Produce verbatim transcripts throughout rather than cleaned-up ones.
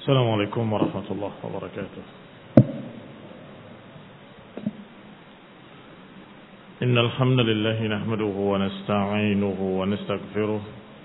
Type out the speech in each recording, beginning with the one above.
السلام عليكم ورحمة الله وبركاته. إن الحمد لله نحمده ونستعينه ونستغفره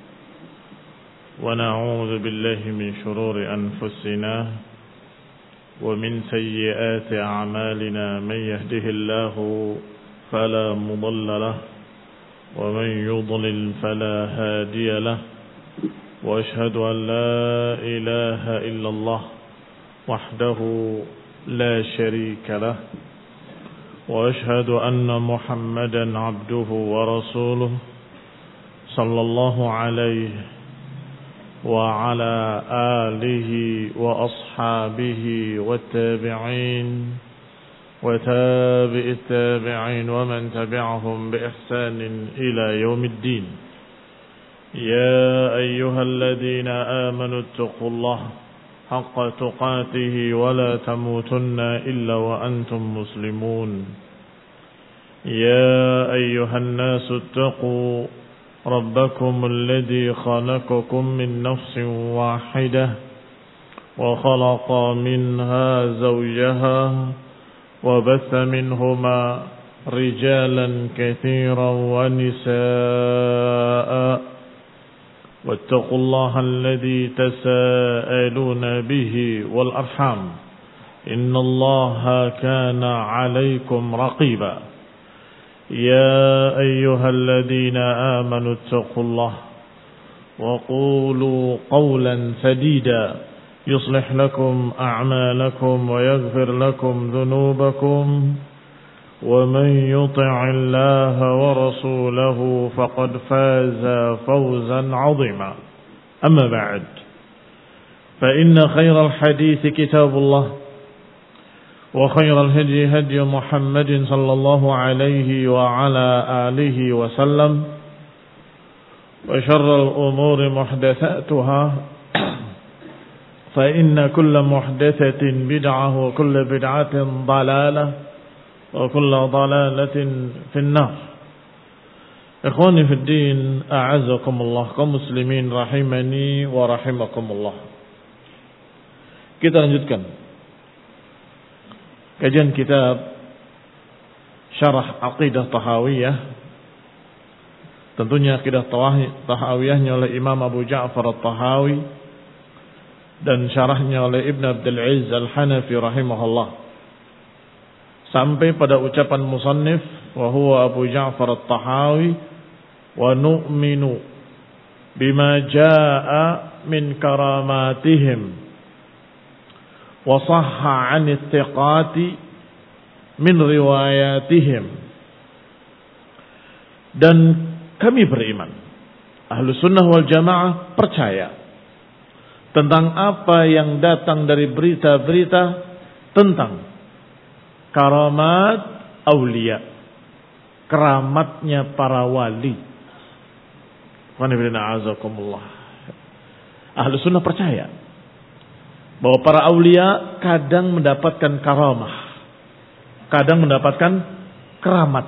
ونعوذ بالله من شرور أنفسنا ومن سيئات أعمالنا. من يهده الله فلا مضل له ومن يضلل فلا هادي له. وأشهد أن لا إله إلا الله وحده لا شريك له. وأشهد أن محمدا عبده ورسوله صلى الله عليه وعلى آله وأصحابه والتابعين وتابع التابعين ومن تبعهم بإحسان إلى يوم الدين. يا أيها الذين آمنوا اتقوا الله حق تقاته ولا تموتن إلا وأنتم مسلمون. يا أيها الناس اتقوا ربكم الذي خلقكم من نفس واحدة وخلق منها زوجها وبث منهما رجالا كثيرا ونساء. واتقوا الله الذي تساءلون به والأرحام إن الله كان عليكم رقيبا. يا أيها الذين آمنوا اتقوا الله وقولوا قولا سديدا يصلح لكم أعمالكم ويغفر لكم ذنوبكم. ومن يطع الله ورسوله فقد فاز فوزا عظيما. أما بعد فإن خير الحديث كتاب الله وخير الهدي هدي محمد صلى الله عليه وعلى آله وسلم. وشر الأمور محدثاتها فإن كل محدثة بدعة وكل بدعة ضلالة وكل ضلالة في النار. Ikhwani fi din, a'azzakumullah, kaum muslimin rahimani wa rahimakumullah. Kita lanjutkan kajian kitab Syarah Aqidah Tahawiyah. Tentunya Aqidah Tahawiyahnya oleh Imam Abu Ja'far At-Tahawi dan syarahnya oleh Ibn Abdul Aziz Al-Hanafi rahimahullah. Sampai pada ucapan musannif wa huwa Abu Ja'far At-Tahawi wa nu'minu bima jaa'a min karamatihim wa sahha 'an ittiqati min riwayatihim. Dan kami beriman, ahlu sunnah wal jamaah percaya tentang apa yang datang dari berita-berita tentang karamat aulia, keramatnya para wali. Ahlu sunnah percaya bahwa para aulia kadang mendapatkan karamah, kadang mendapatkan keramat.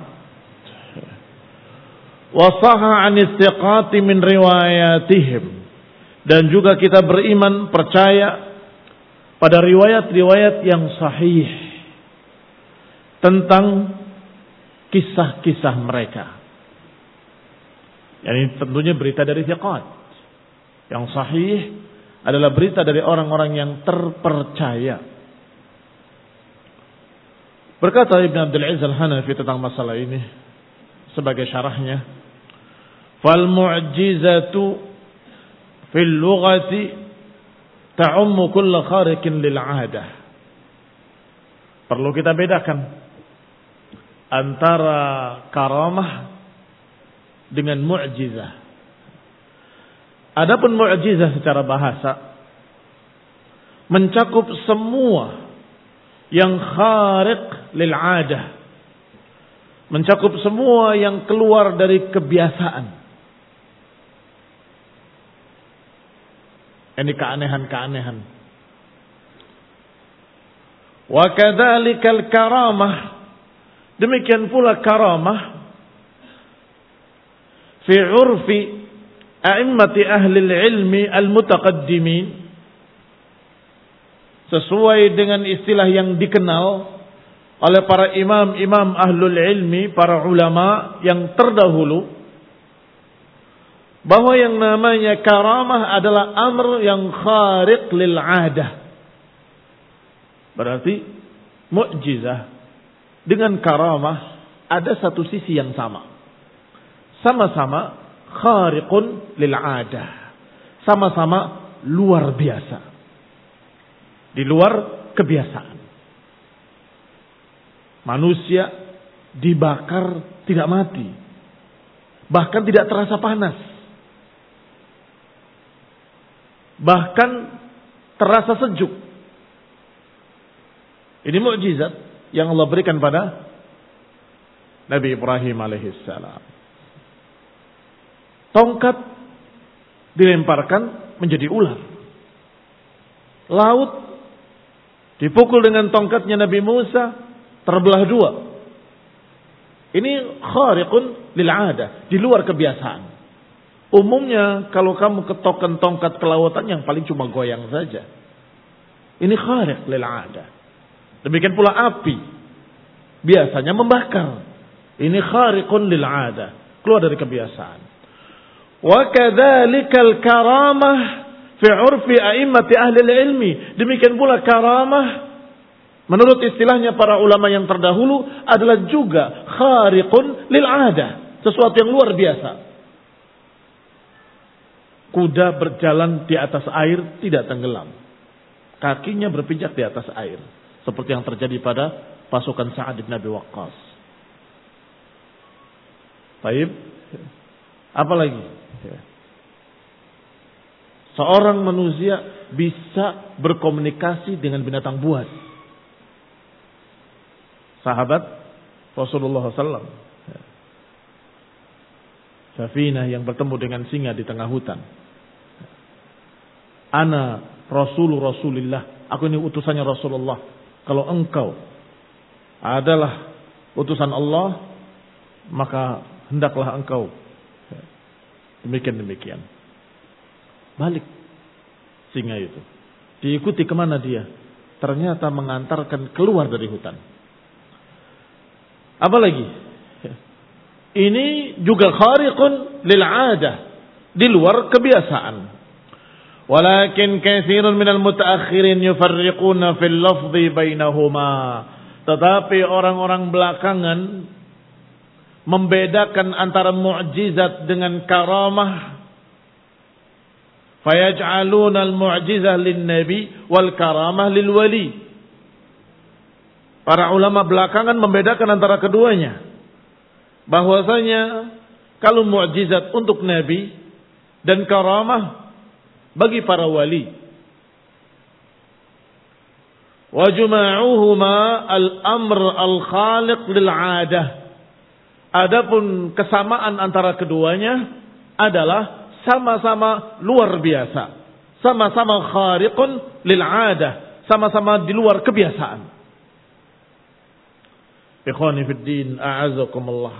Wasaha an istiqati min riwayatihim. Dan juga kita beriman, percaya pada riwayat-riwayat yang sahih tentang kisah-kisah mereka. Yani tentunya berita dari thiqat. Yang sahih adalah berita dari orang-orang yang terpercaya. Berkata Ibn Abdul Aziz Al-Hanafi tentang masalah ini sebagai syarahnya, fal mu'jizatu fil lughati ta'ummu kull khariqin lil 'adah. Perlu kita bedakan antara karamah dengan mu'jizah. Adapun mu'jizah secara bahasa mencakup semua yang khariq lil 'adah, mencakup semua yang keluar dari kebiasaan. Ini keanehan-keanehan. Wa kadzalikal karamah, demikian pula karamah fi 'urfi a'immati ahli ilmi al-mutaqaddimin, sesuai dengan istilah yang dikenal oleh para imam-imam ahlul ilmi, para ulama yang terdahulu, bahwa yang namanya karamah adalah amr yang khariq lil adah. Berarti mukjizah dengan karamah ada satu sisi yang sama. Sama-sama khariqun lil adah. Sama-sama luar biasa. Di luar kebiasaan. Manusia dibakar tidak mati. Bahkan tidak terasa panas. Bahkan terasa sejuk. Ini mukjizat yang Allah berikan pada Nabi Ibrahim alaihissalam. Tongkat dilemparkan menjadi ular. Laut dipukul dengan tongkatnya Nabi Musa, terbelah dua. Ini khariqun lil adah, di luar kebiasaan. Umumnya kalau kamu ketokkan tongkat ke lautan yang paling cuma goyang saja. Ini khariq lil adah. Demikian pula api. Biasanya membakar. Ini khariqun lil adah, keluar dari kebiasaan. Wa kadzalikal karamah fi 'urfi a'immati ahli ilmi. Demikian pula karamah menurut istilahnya para ulama yang terdahulu adalah juga khariqun lil adah, sesuatu yang luar biasa. Kuda berjalan di atas air tidak tenggelam. Kakinya berpijak di atas air. Seperti yang terjadi pada pasukan Sa'ad bin Abi Waqqas. Baik. Apa lagi? Seorang manusia bisa berkomunikasi dengan binatang buas. Sahabat Rasulullah sallallahu alaihi wasallam. Safinah yang bertemu dengan singa di tengah hutan. Ana Rasul Rasulillah. Aku ini utusannya Rasulullah. Kalau engkau adalah utusan Allah, maka hendaklah engkau demikian demikian. Balik singa itu. Diikuti kemana dia? Ternyata mengantarkan keluar dari hutan. Apa lagi? Ini juga khariqun lil adah, di luar kebiasaan. Walakin katsirun minal mutaakhirin yufarriquna fil lafzi bainahuma. Tetapi orang-orang belakangan membedakan antara mukjizat dengan karamah. Fayaj'aluna al-mu'jizah lin-nabi wal karamah lil wali. Para ulama belakangan membedakan antara keduanya. Bahwasanya kalau mukjizat untuk nabi dan karamah bagi para wali. Wa juma'uhuma al-amr al-khaliq lil 'adah. Adapun kesamaan antara keduanya adalah sama-sama luar biasa. Sama-sama khariqun lil 'adah, sama-sama di luar kebiasaan. Ikhwani fid din, a'azakumullah.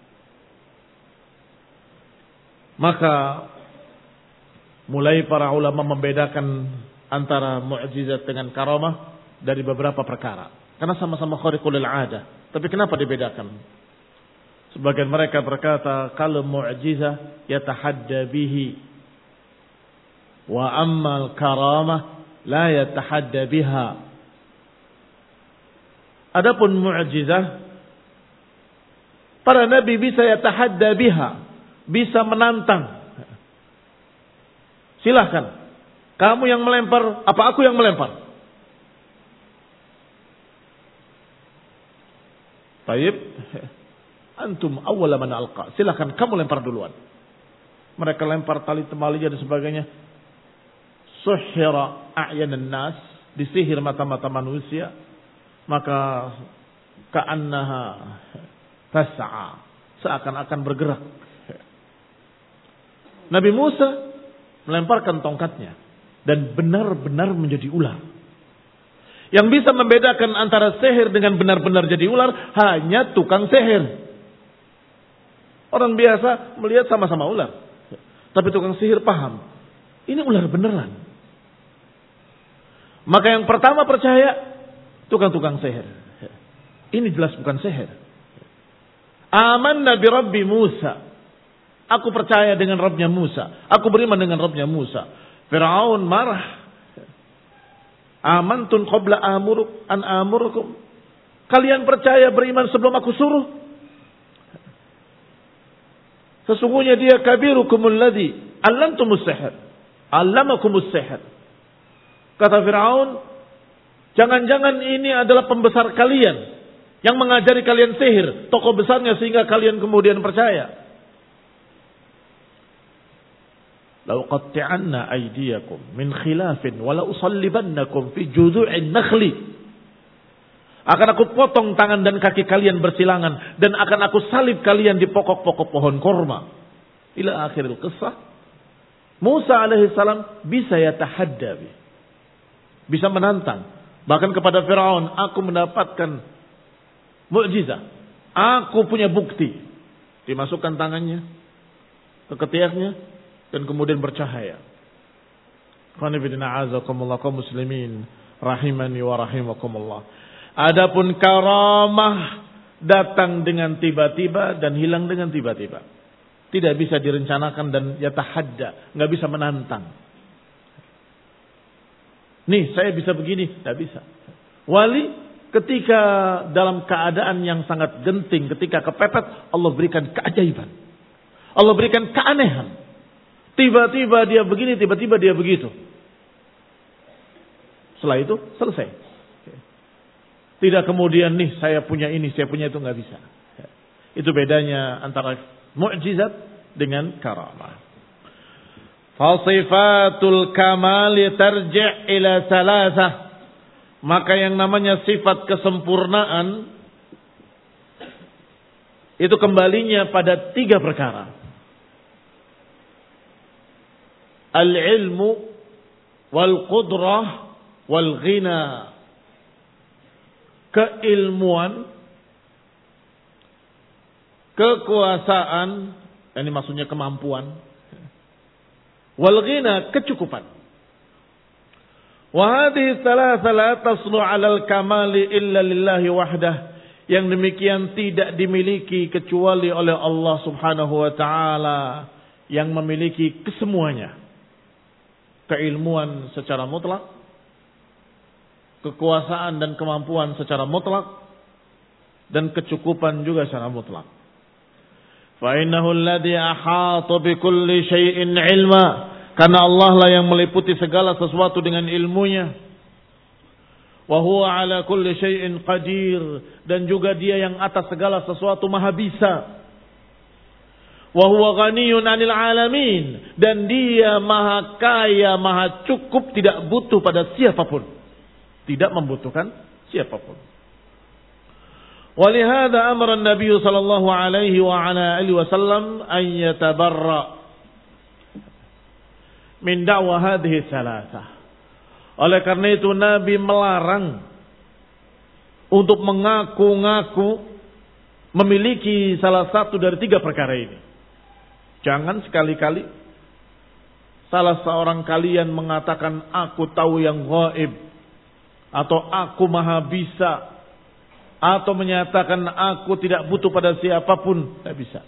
Maka mulai para ulama membedakan antara mukjizat dengan karamah dari beberapa perkara. Karena sama-sama khariqul lil 'adah. Tapi kenapa dibedakan? Sebagian mereka berkata kalau mukjizah yatahadda bihi wa ammal karamah la yatahadda biha. Adapun mukjizah para nabi bisa yatahadda biha, bisa menantang. Silahkan. Kamu yang melempar, apa aku yang melempar? Baik. Antum awwala man alqa. Silahkan kamu lempar duluan. Mereka lempar tali temalinya dan sebagainya. Suhira a'yanan nas. Disihir mata-mata manusia. Maka ka'annaha tas'a. Seakan-akan bergerak. Nabi Musa melemparkan tongkatnya dan benar-benar menjadi ular. Yang bisa membedakan antara sihir dengan benar-benar jadi ular hanya tukang sihir. Orang biasa melihat sama-sama ular, tapi tukang sihir paham ini ular beneran. Maka yang pertama percaya tukang-tukang sihir. Ini jelas bukan sihir. Amanna bi Rabbi Musa. Aku percaya dengan Rabbnya Musa. Aku beriman dengan Rabbnya Musa. Fir'aun marah. Amantun qabla amuruk an amurukum. Kalian percaya beriman sebelum aku suruh? Sesungguhnya dia kabirukumul ladzi allamtumus sihir. Allamakumus sihir. Kata Fir'aun, jangan-jangan ini adalah pembesar kalian yang mengajari kalian sihir, tokoh besarnya sehingga kalian kemudian percaya. La uqatti'anna aydiyakum min khilafin wa la usallibannakum fi judu'in nakhli. Akan aku potong tangan dan kaki kalian bersilangan dan akan aku salib kalian di pokok-pokok pohon korma. Ila akhiril qissah. Musa alaihi salam bisa yatahadda, bisa menantang bahkan kepada Firaun, aku mendapatkan mukjizat. Aku punya bukti. Dimasukkan tangannya ke ketiaknya dan kemudian bercahaya. Qanifidina azakumullah kaum muslimin rahimani wa rahimakumullah. Adapun karamah datang dengan tiba-tiba dan hilang dengan tiba-tiba. Tidak bisa direncanakan dan yatahadda, enggak bisa menantang. Nih, saya bisa begini, tidak bisa. Wali ketika dalam keadaan yang sangat genting, ketika kepepet, Allah berikan keajaiban. Allah berikan keanehan. Tiba-tiba dia begini, tiba-tiba dia begitu. Setelah itu selesai. Tidak kemudian nih saya punya ini, saya punya itu, nggak bisa. Itu bedanya antara mukjizat dengan karamah. Fasifatul kamali tarji' ila salasah. Maka yang namanya sifat kesempurnaan itu kembalinya pada tiga perkara. Al-ilmu wal qudrah wal ghina. Keilmuan, kekuasaan, ini maksudnya kemampuan. Wal ghina, kecukupan. Wa hadhihi thalatha la taslu 'ala al-kamali illa lillahi wahdah. Yang demikian tidak dimiliki kecuali oleh Allah Subhanahu wa taala yang memiliki kesemuanya. Keilmuan secara mutlak, kekuasaan dan kemampuan secara mutlak, dan kecukupan juga secara mutlak. Fa innahu alladhi ahata bi kulli syai'in 'ilma. Karena Allah lah yang meliputi segala sesuatu dengan ilmunya. Wa huwa ala kulli syai'in qadir. Dan juga dia yang atas segala sesuatu maha bisa. Wa huwa ghaniyun 'anil 'alamin. Dan dia maha kaya, maha cukup, tidak butuh pada siapapun. Tidak membutuhkan siapapun. Walihada amara an-nabiy sallallahu alaihi wa ala alihi wasallam an yatabarra min da'wa hadhihi salasah. Oleh karena itu Nabi melarang untuk mengaku-ngaku memiliki salah satu dari tiga perkara ini. Jangan sekali-kali salah seorang kalian mengatakan aku tahu yang gaib, atau aku maha bisa, atau menyatakan aku tidak butuh pada siapapun. Tidak bisa.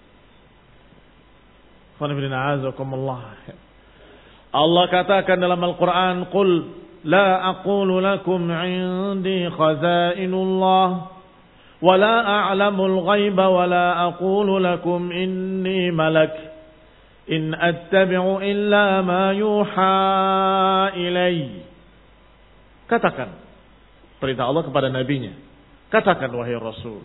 Allah katakan dalam Al-Quran, Qul la aqulu lakum indi khazainullah wa la a'lamul ghaiba wa la aqulu lakum inni malak in attabi'u illa ma yuha ilai. Katakan, perintah Allah kepada nabinya, katakan wahai Rasul,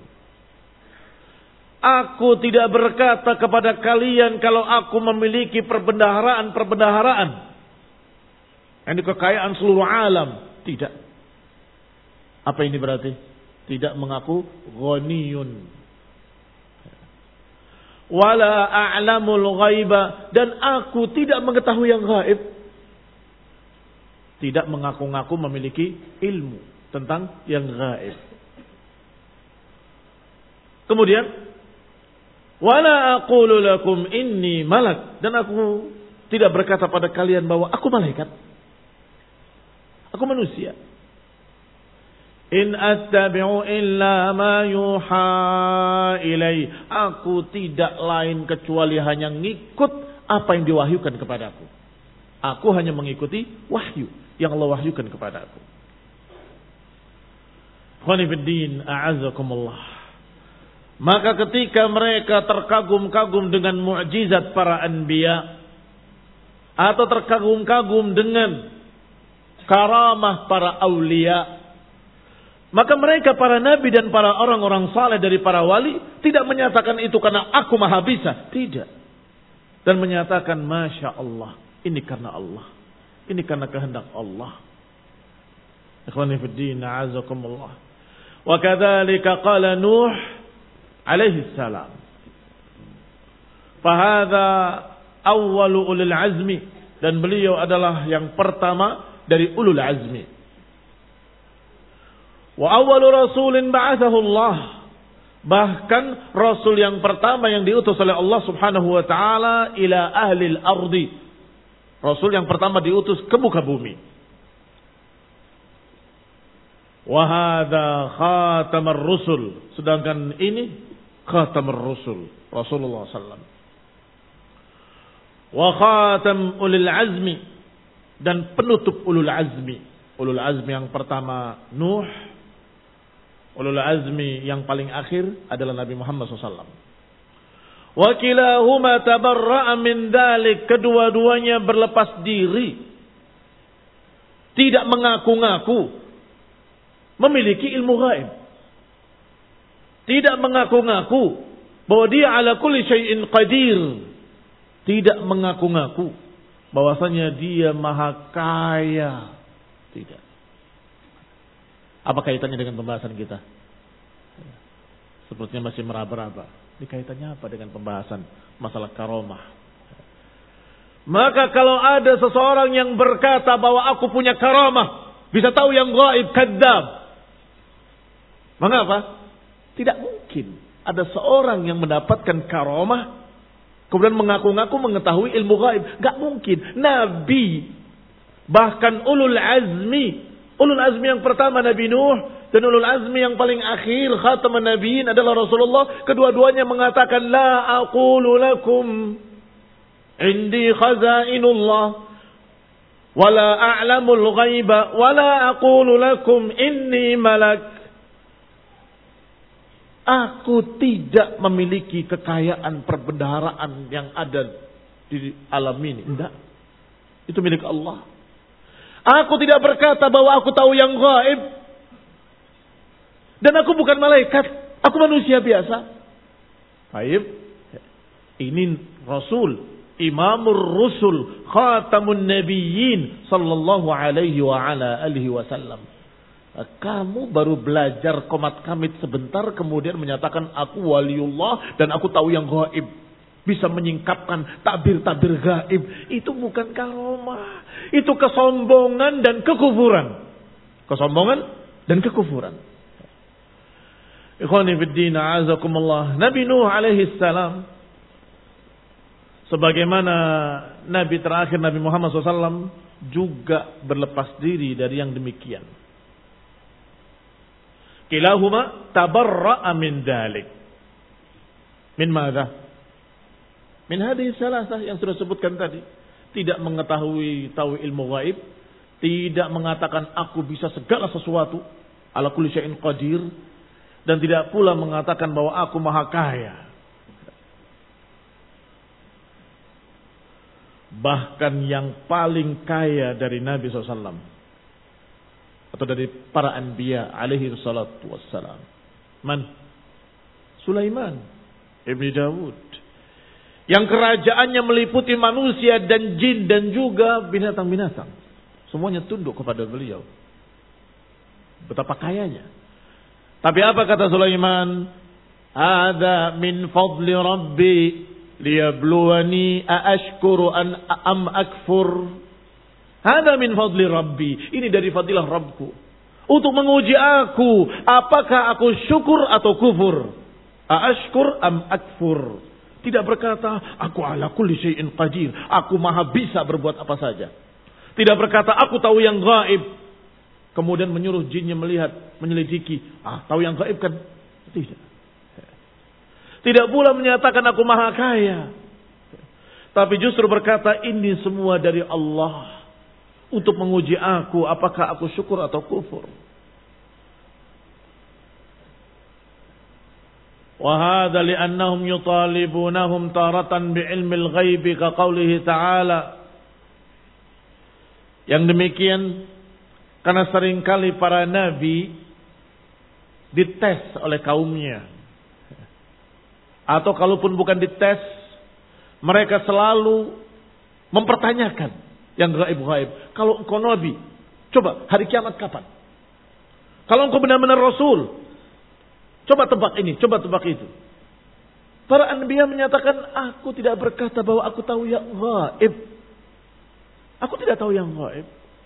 aku tidak berkata kepada kalian kalau aku memiliki perbendaharaan-perbendaharaan, ini kekayaan seluruh alam. Tidak. Apa ini berarti? Tidak mengaku ghaniyun. Wala a'lamul ghaiba, dan aku tidak mengetahui yang gaib. Tidak mengaku-ngaku memiliki ilmu tentang yang gaib. Kemudian, wala aqulu lakum inni malak, dan aku tidak berkata pada kalian bahwa aku malaikat. Aku manusia. In attabi'u illa ma yuha ilai. Aku tidak lain kecuali hanya ngikut apa yang diwahyukan kepadaku. Aku hanya mengikuti wahyu yang Allah wahyukan kepadaku. Khonifuddin a'azakumullah. Maka ketika mereka terkagum-kagum dengan mukjizat para anbiya, atau terkagum-kagum dengan karamah para aulia, maka mereka para nabi dan para orang-orang saleh dari para wali tidak menyatakan itu karena aku maha bisa. Tidak. Dan menyatakan Masya Allah. Ini karena Allah. Ini karena kehendak Allah. Ikhwani fiddin, a'azakumullah. Wa kadzalika qala Nuh alaihi salam. Fahadha awwalu ulul azmi. Dan beliau adalah yang pertama dari ulul azmi. Wa awwalu rasulin ba'athahu Allah. Bahkan rasul yang pertama yang diutus oleh Allah Subhanahu wa taala ila ahli al-ardi. Rasul yang pertama diutus ke muka bumi. Wa hadza khatamur rusul. Sedangkan ini khatamur rusul, Rasulullah sallallahu alaihi wasallam. Wa khatam ulil azmi, dan penutup ulul azmi. Ulul azmi yang pertama Nuh. Ulul azmi yang paling akhir adalah Nabi Muhammad sallallahu alaihi wasallam. Wa kilahuma tabarra'a min dzalik. Kedua-duanya berlepas diri, tidak mengaku-ngaku memiliki ilmu gaib, tidak mengaku-ngaku bahwa dia ala kulli syai'in qadir, tidak mengaku-ngaku bahwasanya dia maha kaya. Tidak. Apa kaitannya dengan pembahasan kita? Sepertinya masih meraba-raba. Ini kaitannya apa dengan pembahasan masalah karomah? Maka kalau ada seseorang yang berkata bahwa aku punya karamah, bisa tahu yang gaib, kadzab. Mengapa? Tidak mungkin ada seorang yang mendapatkan karamah kemudian mengaku-ngaku mengetahui ilmu gaib. Gak mungkin. Nabi, bahkan ulul azmi, ulul azmi yang pertama Nabi Nuh, dan ulul azmi yang paling akhir khataman nabiyyin adalah Rasulullah. Kedua-duanya mengatakan la aqulu lakum indi khazainullah wala a'lamul ghaiba wala aqulu lakum inni malak. Aku tidak memiliki kekayaan perbendaharaan yang ada di alam ini. Tidak. Itu milik Allah. Aku tidak berkata bahwa aku tahu yang gaib. Dan aku bukan malaikat. Aku manusia biasa. Baik. Ini Rasul. Imamur Rusul. Khatamun Nabiyyin. Sallallahu alaihi wa ala alihi wasallam. Kamu baru belajar komat kamit sebentar kemudian menyatakan aku waliullah dan aku tahu yang gaib. Bisa menyingkapkan takbir-takbir gaib. Itu bukan karomah. Itu kesombongan dan kekufuran. Kesombongan dan kekufuran. Ikhwani fiddin, a'azakumullah. Nabi Nuh alaihi salam, sebagaimana Nabi terakhir Nabi Muhammad shallallahu alaihi wasallam, juga berlepas diri dari yang demikian. Kilahuma tabarra'a min dalik. Min madza? Min hadhihi salasah yang sudah sebutkan tadi. Tidak mengetahui tahu ilmu gaib, tidak mengatakan aku bisa segala sesuatu, ala kulli syai'in qadir, dan tidak pula mengatakan bahwa aku maha kaya. Bahkan yang paling kaya dari Nabi shallallahu alaihi wasallam atau dari para anbiya alaihi salatu wassalam, man? Sulaiman ibni Dawud, yang kerajaannya meliputi manusia dan jin dan juga binatang-binatang. Semuanya tunduk kepada beliau. Betapa kayanya. Tapi apa kata Sulaiman? Hadza min fadli rabbi liyabluwani aashkuru an am akfur. Hadza min fadli rabbi. Ini dari fadilah Rabbku. Untuk menguji aku, apakah aku syukur atau kufur? Aashkur am akfur. Tidak berkata, aku ala kulli syai'in qadir. Aku maha bisa berbuat apa saja. Tidak berkata, aku tahu yang gaib. kemudian menyuruh jinnya melihat, menyelidiki. Ah, tahu yang gaib kan? Tidak. Tidak pula menyatakan aku maha kaya. Tapi justru berkata ini semua dari Allah. Untuk menguji aku, apakah aku syukur atau kufur. وهذا لأنهم يطالبونهم تارة بعلم الغيب كقوله تعالى. Yang demikian karena seringkali para nabi dites oleh kaumnya. Atau kalaupun bukan dites, mereka selalu mempertanyakan yang gaib-gaib. Kalau engkau nabi, coba hari kiamat kapan? Kalau engkau benar-benar rasul, coba tebak ini, coba tebak itu. Para anbiya menyatakan, aku tidak berkata bahwa aku tahu yang gaib. Aku tidak tahu yang gaib.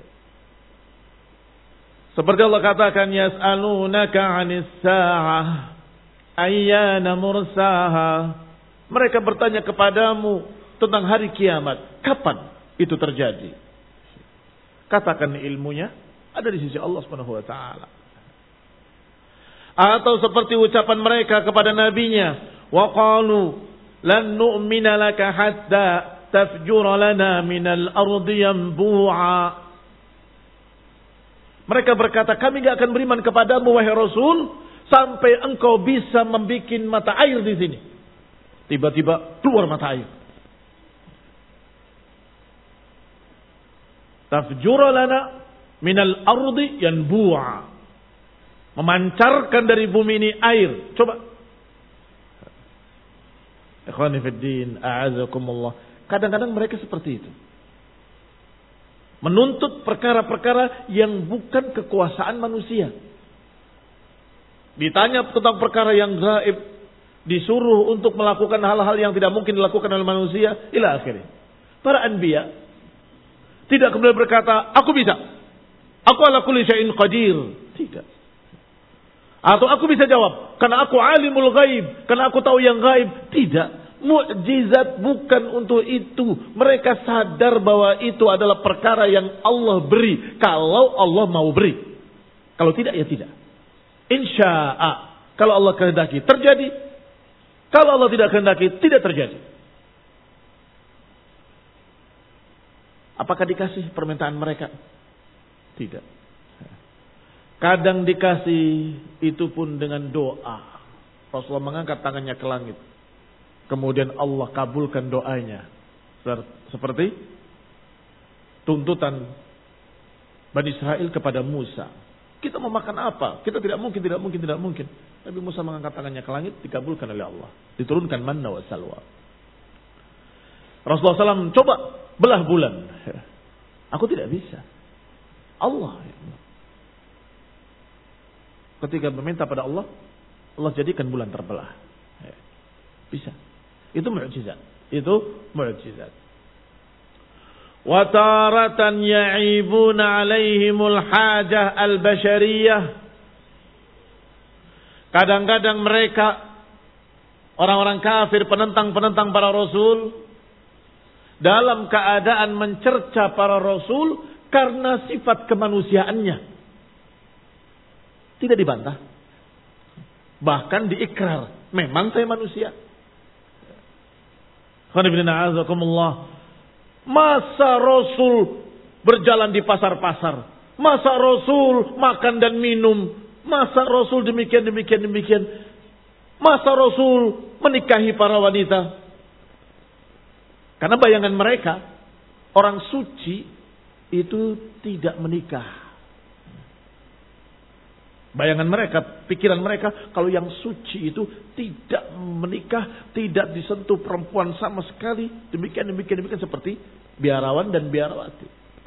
Seperti Allah katakan, yas'alunaka 'anis sa'ah ayyana mursaha. Mereka bertanya kepadamu tentang hari kiamat, kapan itu terjadi? Katakan ilmunya ada di sisi Allah Subhanahu wa taala. Atau seperti ucapan mereka kepada nabinya, wa qalu lan nu'mina laka hatta tafjura lana minal ardi yanbu'a. Mereka berkata, kami tidak akan beriman kepadamu wahai Rasul sampai engkau bisa membuat mata air di sini. Tiba-tiba keluar mata air. Tafjura lana minal ardi yanbu'a. Memancarkan dari bumi ini air. Coba. Ikhwani fid din, a'azakumullah. Kadang-kadang mereka seperti itu. Menuntut perkara-perkara yang bukan kekuasaan manusia. Ditanya tentang perkara yang gaib, disuruh untuk melakukan hal-hal yang tidak mungkin dilakukan oleh manusia, ila akhirnya. Para anbiya tidak kemudian berkata, aku bisa. Aku ala kulli syai'in qadir. Tidak. Atau aku bisa jawab, karena aku alimul ghaib, karena aku tahu yang gaib. Tidak. Mukjizat bukan untuk itu. Mereka sadar bahwa itu adalah perkara yang Allah beri. Kalau Allah mau beri. Kalau tidak, ya tidak. Insya'a. Kalau Allah kehendaki, terjadi. Kalau Allah tidak kehendaki, tidak terjadi. Apakah dikasih permintaan mereka? Tidak. Kadang dikasih itu pun dengan doa. Rasulullah mengangkat tangannya ke langit. Kemudian Allah kabulkan doanya. Seperti tuntutan Bani Israel kepada Musa. Kita mau makan apa? Kita tidak mungkin, tidak mungkin, tidak mungkin. Nabi Musa mengangkat tangannya ke langit, dikabulkan oleh Allah. Diturunkan manna wa salwa. Rasulullah shallallahu alaihi wasallam coba belah bulan. Aku tidak bisa. Allah. Ketika meminta pada Allah, Allah jadikan bulan terbelah. Bisa. Itu mukjizat. Itu mukjizat. Wa taratan ya'ibuna 'alaihimul hajah al-bashariyah. Kadang-kadang mereka orang-orang kafir, penentang-penentang para rasul, dalam keadaan mencerca para rasul karena sifat kemanusiaannya. Tidak dibantah. Bahkan diikrar. Memang saya manusia. Masa Rasul berjalan di pasar-pasar. Masa Rasul makan dan minum. Masa Rasul demikian, demikian, demikian. Masa Rasul menikahi para wanita. Karena bayangan mereka, orang suci itu tidak menikah. Bayangan mereka, pikiran mereka, kalau yang suci itu tidak menikah, tidak disentuh perempuan sama sekali. Demikian, demikian, demikian seperti biarawan dan biarawati.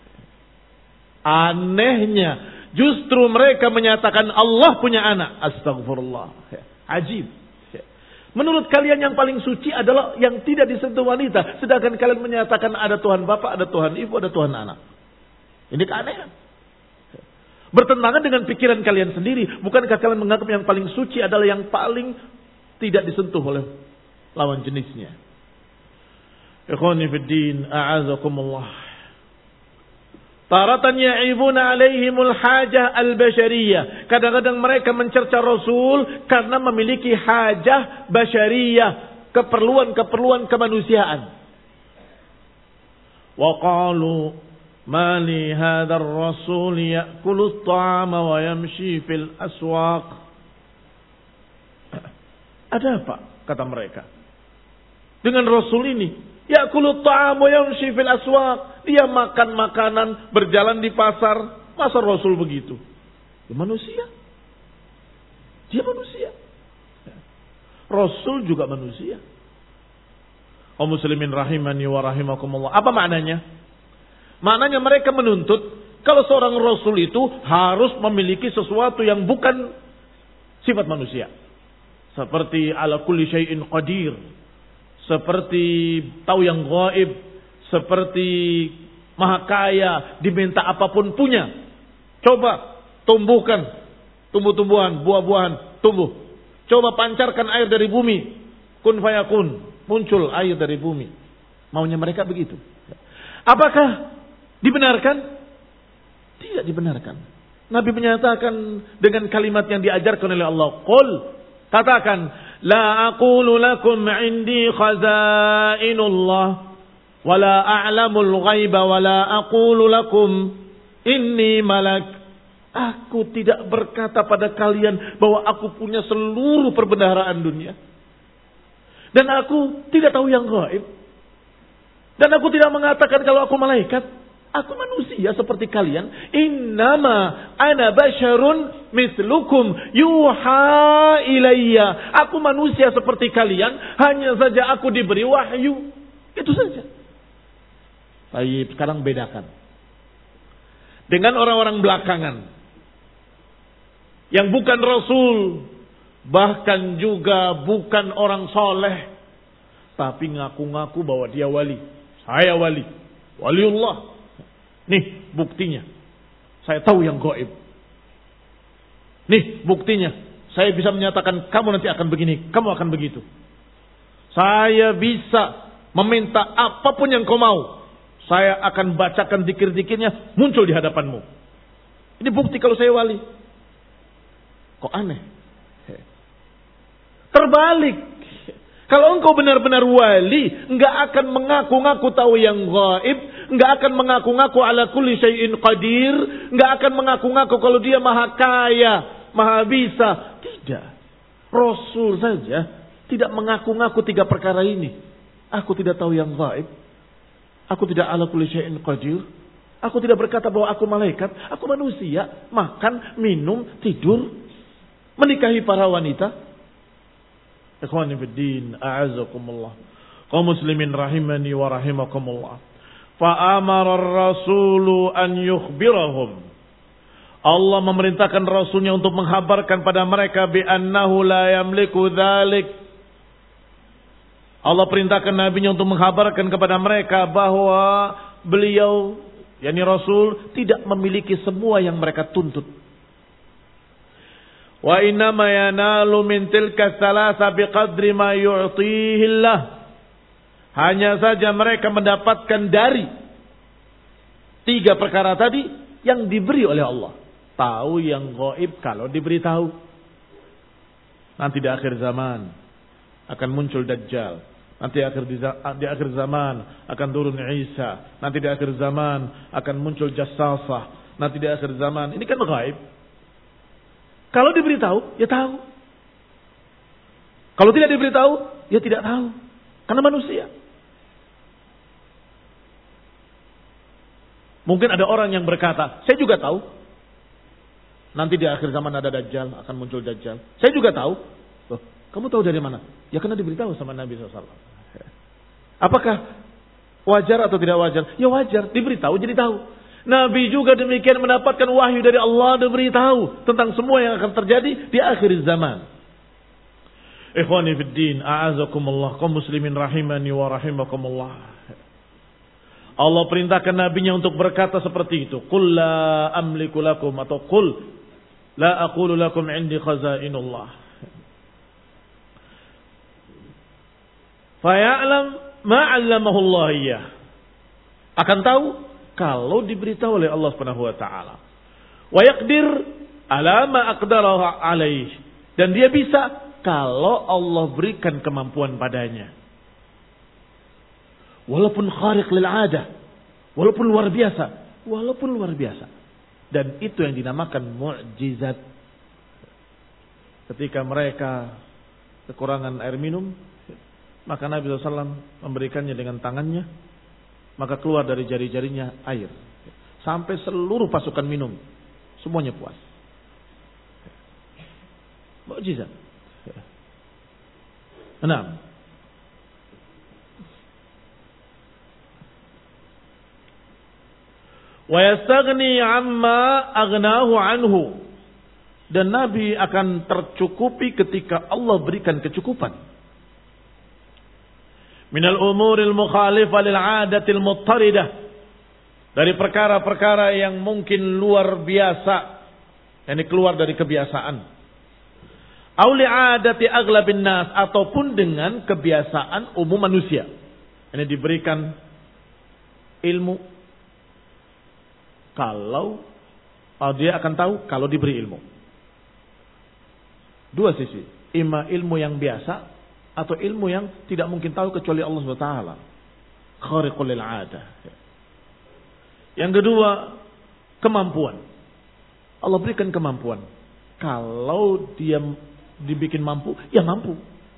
Anehnya, justru mereka menyatakan Allah punya anak. Astagfirullah. Ajib. Menurut kalian yang paling suci adalah yang tidak disentuh wanita. Sedangkan kalian menyatakan ada Tuhan Bapa, ada Tuhan Ibu, ada Tuhan Anak. Ini keanehan. Bertentangan dengan pikiran kalian sendiri. Bukankah kalian menganggap yang paling suci adalah yang paling tidak disentuh oleh lawan jenisnya? Ikhwani fid din, a'azakumullah. Taratan ya'ibuna alaihimul hajah al-bashariyah. Kadang-kadang mereka mencerca Rasul karena memiliki hajah basyariyah, keperluan-keperluan kemanusiaan. Wa qalu ma li hadzal rasul ya'kulu at-ta'ama wa yamshi fil aswaq. Ada apa kata mereka dengan Rasul ini? Ya'kulu at-ta'ama wa yamshi fil aswaq. Dia makan makanan, berjalan di pasar. Masa Rasul begitu? Dia manusia. Dia manusia. Rasul juga manusia. Kaum muslimin rahimani wa rahimakumullah. Apa maknanya? Maknanya mereka menuntut kalau seorang Rasul itu harus memiliki sesuatu yang bukan sifat manusia. Seperti ala kulli syai'in qadir. Seperti tahu yang gaib. Seperti maha kaya, diminta apapun punya. Coba tumbuhkan tumbuh-tumbuhan, buah-buahan, tumbuh. Coba pancarkan air dari bumi. Kun fayakun, muncul air dari bumi. Maunya mereka begitu. Apakah dibenarkan? Tidak dibenarkan. Nabi menyatakan dengan kalimat yang diajarkan oleh Allah. Qul, katakan, la aqulu lakum indi khazainullah. Wala a'lamul ghaiba wala aqulu lakum inni malak. Aku tidak berkata pada kalian bahwa aku punya seluruh perbendaharaan dunia. Dan aku tidak tahu yang gaib. Dan aku tidak mengatakan kalau aku malaikat. Aku manusia seperti kalian. Innama ana basyarun mislukum yuha ilayya. Aku manusia seperti kalian. Hanya saja aku diberi wahyu. Itu saja. Baik, sekarang bedakan dengan orang-orang belakangan yang bukan Rasul, bahkan juga bukan orang soleh, tapi ngaku-ngaku bahwa dia wali. Saya wali, waliullah. Nih buktinya, saya tahu yang gaib. Nih buktinya, saya bisa menyatakan kamu nanti akan begini, kamu akan begitu. Saya bisa meminta apapun yang kau mau. Saya akan bacakan zikir-zikirnya muncul di hadapanmu. Ini bukti kalau saya wali. Kok aneh? Terbalik. Kalau engkau benar-benar wali, enggak akan mengaku-ngaku tahu yang gaib, enggak akan mengaku-ngaku ala kulli syai'in qadir, enggak akan mengaku-ngaku kalau dia maha kaya, maha bisa. Tidak. Rasul saja tidak mengaku-ngaku tiga perkara ini. Aku tidak tahu yang gaib. Aku tidak ala kulli syai'in qadir. Aku tidak berkata bahwa aku malaikat. Aku manusia. Makan, minum, tidur. Menikahi para wanita. Ikhwani fiddin. A'azakumullah. Kaum muslimin rahimani wa rahimakumullah. Fa'amara ar-rasulu an yukhbirahum. Allah memerintahkan Rasulnya untuk menghabarkan pada mereka. Bi'annahu la yamliku dhalik. Allah perintahkan nabinya untuk menghabarkan kepada mereka bahwa beliau, yakni Rasul, tidak memiliki semua yang mereka tuntut. Wa innama yanalu min tilka thalatha biqadri ma yu'tihi Allah. Hanya saja mereka mendapatkan dari tiga perkara tadi yang diberi oleh Allah. Tahu yang gaib kalau diberi tahu. Nanti di akhir zaman akan muncul Dajjal. Nanti akhir di, di akhir zaman akan turun Isa. Nanti di akhir zaman akan muncul Jassasah. Nanti di akhir zaman. Ini kan gaib. Kalau diberitahu, ya tahu. Kalau tidak diberitahu, ya tidak tahu. Karena manusia. Mungkin ada orang yang berkata, saya juga tahu. Nanti di akhir zaman ada Dajjal, akan muncul Dajjal. Saya juga tahu. Loh, kamu tahu dari mana? Ya karena diberitahu sama Nabi shallallahu alaihi wasallam. Apakah wajar atau tidak wajar? Ya wajar, diberitahu jadi tahu. Nabi juga demikian mendapatkan wahyu dari Allah, diberitahu tentang semua yang akan terjadi di akhir zaman. Ikhwani fiddin, a'azakumullah, kaum muslimin rahimani wa rahimakumullah. Allah perintahkan nabinya untuk berkata seperti itu. Qul la amliku lakum, atau qul la aqulu lakum indi khazainullah. Faya'lam ma'allamahu Allah iyyah. Akan tahu kalau diberitahu oleh Allah Subhanahu wa taala. Wa yaqdir ala ma aqdarahu alaih, dan dia bisa kalau Allah berikan kemampuan padanya. Walaupun khariq lil 'adah, walaupun luar biasa, walaupun luar biasa. Dan itu yang dinamakan mukjizat. Ketika mereka kekurangan air minum, maka Nabi shallallahu alaihi wasallam memberikannya dengan tangannya, maka keluar dari jari-jarinya air. Sampai seluruh pasukan minum. Semuanya puas. Mukjizat. Enam. Wa yastaghni amma aghnahu anhu. Dan Nabi akan tercukupi ketika Allah berikan kecukupan. Minal umuril mukhalifah lil 'adatil muttaridah. Dari perkara-perkara yang mungkin luar biasa, yang keluar dari kebiasaan. Au li 'adati aghlabin nas, ataupun dengan kebiasaan umum manusia. Ini diberikan ilmu kalau oh, dia akan tahu kalau diberi ilmu. Dua sisi, ima ilmu yang biasa atau ilmu yang tidak mungkin tahu kecuali Allah subhanahu wa taala. Khariqul lil 'adah. Yang kedua, kemampuan. Allah berikan kemampuan. Kalau dia dibikin mampu, ya mampu.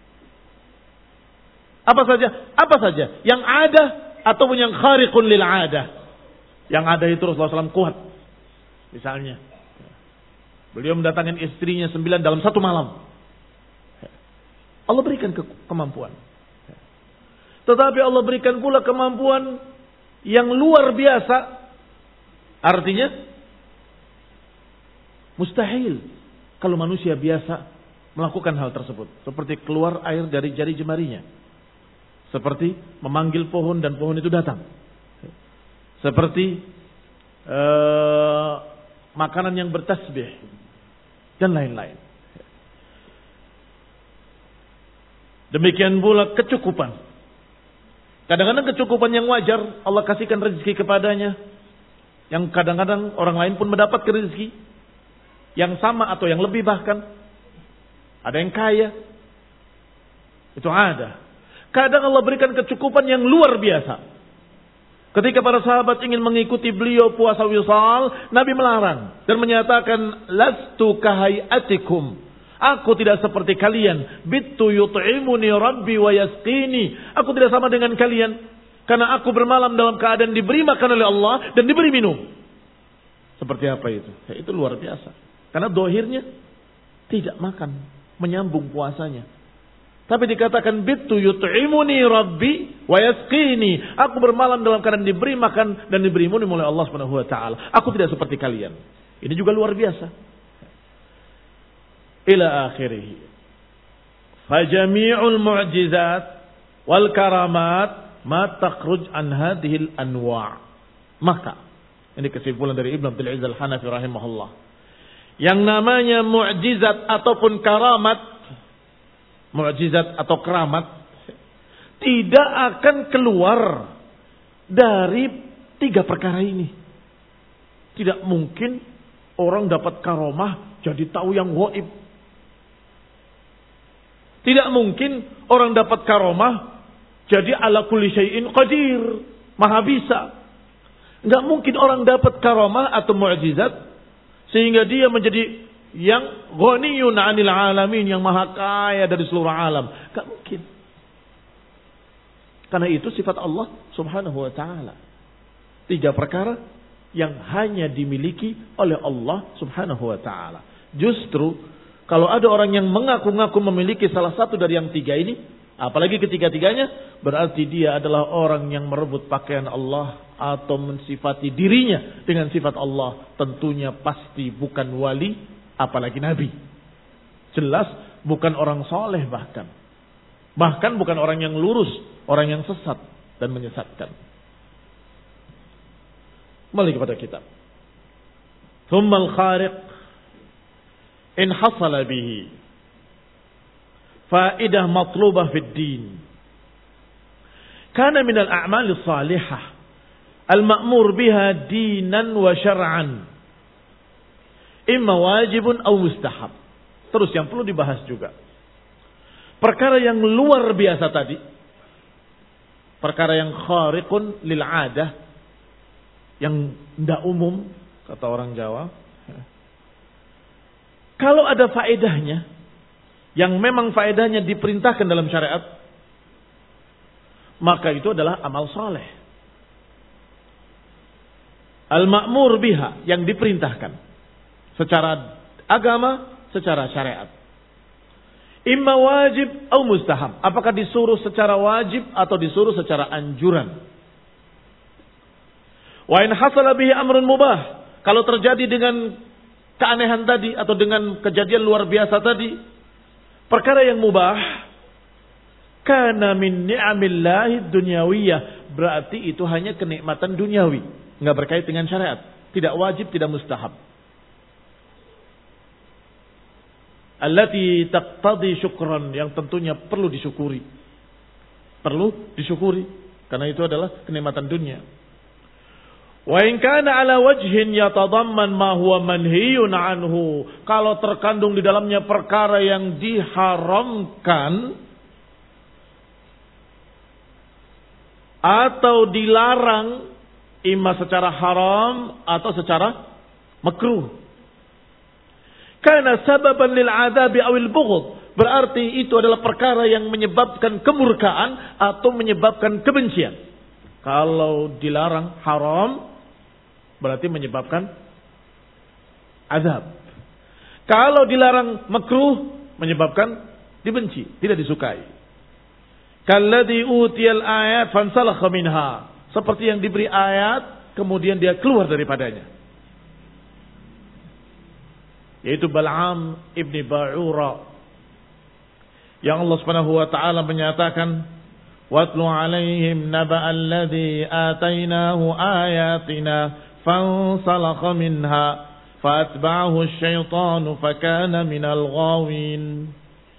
Apa saja? Apa saja? Yang ada ataupun yang khariqun lil 'adah. Yang ada itu Rasulullah shallallahu alaihi wasallam kuat. Misalnya, beliau mendatangkan istrinya sembilan dalam satu malam. Allah berikan ke kemampuan. Tetapi Allah berikan pula kemampuan yang luar biasa. Artinya, mustahil kalau manusia biasa melakukan hal tersebut. Seperti keluar air dari jari jemarinya. Seperti memanggil pohon dan pohon itu datang. Seperti uh, makanan yang bertasbih dan lain-lain. Demikian pula kecukupan. Kadang-kadang kecukupan yang wajar Allah kasihkan rezeki kepadanya, yang kadang-kadang orang lain pun mendapat rezeki yang sama atau yang lebih bahkan. Ada yang kaya, itu ada. Kadang Allah berikan kecukupan yang luar biasa. Ketika para sahabat ingin mengikuti beliau puasa wisal, Nabi melarang dan menyatakan, lastu kahayatikum. Aku tidak seperti kalian. Bittu yut'imuni rabbi wa yasqini. Aku tidak sama dengan kalian. Karena aku bermalam dalam keadaan diberi makan oleh Allah dan diberi minum. Seperti apa itu? Ya, itu luar biasa. Karena dohirnya tidak makan, menyambung puasanya. Tapi dikatakan bittu yut'imuni rabbi wa yasqini. Aku bermalam dalam keadaan diberi makan dan diberi minum oleh Allah Subhanahu wa taala. Aku tidak seperti kalian. Ini juga luar biasa. Ila akhirih. Fa jami'ul mu'jizat wal karamat ma takhruj an hadhil anwa'. Maka ini kesimpulan dari Ibnu Abdul Aziz Al-Hanafi rahimahullah. Yang namanya mu'jizat ataupun karamat, mukjizat atau keramat tidak akan keluar dari tiga perkara ini. Tidak mungkin orang dapat karomah jadi tahu yang gaib. Tidak mungkin orang dapat karomah jadi ala kulli syai'in qadir, maha bisa. Enggak mungkin orang dapat karomah atau mukjizat sehingga dia menjadi yang ghaniyun 'anil 'alamin, yang maha kaya dari seluruh alam. Enggak mungkin. Karena itu sifat Allah Subhanahu wa taala. Tiga perkara yang hanya dimiliki oleh Allah Subhanahu wa taala. Justru kalau ada orang yang mengaku-ngaku memiliki salah satu dari yang tiga ini, apalagi ketiga-tiganya, berarti dia adalah orang yang merebut pakaian Allah atau mensifati dirinya dengan sifat Allah. Tentunya pasti bukan wali, apalagi nabi. Jelas bukan orang soleh bahkan. Bahkan bukan orang yang lurus, orang yang sesat dan menyesatkan. Kembali kepada kitab. Thummal khariq in hasala bihi faidah matlubah fid din. Kana min al-a'mal as-salihah al-ma'mur biha dinan wa syar'an. Imma wajibun aw mustahab. Terus yang perlu dibahas juga, perkara yang luar biasa tadi, perkara yang khariqun lil 'adah, yang tidak umum kata orang Jawa. Kalau ada faedahnya, yang memang faedahnya diperintahkan dalam syariat, maka itu adalah amal saleh. Al-ma'mur biha, yang diperintahkan secara agama, secara syariat. Imma wajib atau mustahab. Apakah disuruh secara wajib atau disuruh secara anjuran. Wa in hasala bihi amrun mubah. Kalau terjadi dengan keanehan tadi atau dengan kejadian luar biasa tadi, perkara yang mubah, kana min ni'amillahi dunyawiyah, berarti itu hanya kenikmatan duniawi, enggak berkait dengan syariat, tidak wajib, tidak mustahab. Allati taqtadi syukran, yang tentunya perlu disyukuri. Perlu disyukuri karena itu adalah kenikmatan dunia. Wa in kana ala wajhin yatadamman ma huwa manhiyun anhu, kalau terkandung di dalamnya perkara yang diharamkan atau dilarang, imma secara haram atau secara makruh, karena sababan lil adabi awil bughd, berarti itu adalah perkara yang menyebabkan kemurkaan atau menyebabkan kebencian. Kalau dilarang haram, berarti menyebabkan azab. Kalau dilarang makruh, menyebabkan dibenci, tidak disukai. Kalladzi utiyal ayat fansalakha minha, seperti yang diberi ayat kemudian dia keluar daripadanya. Yaitu Bal'am ibni Ba'ura, yang Allah Subhanahu wa taala menyatakan, watlu alaihim naba'al ladzi atainahu ayatina fansalakha minha fatba'ahu asy-syaitanu fakana minal ghawin.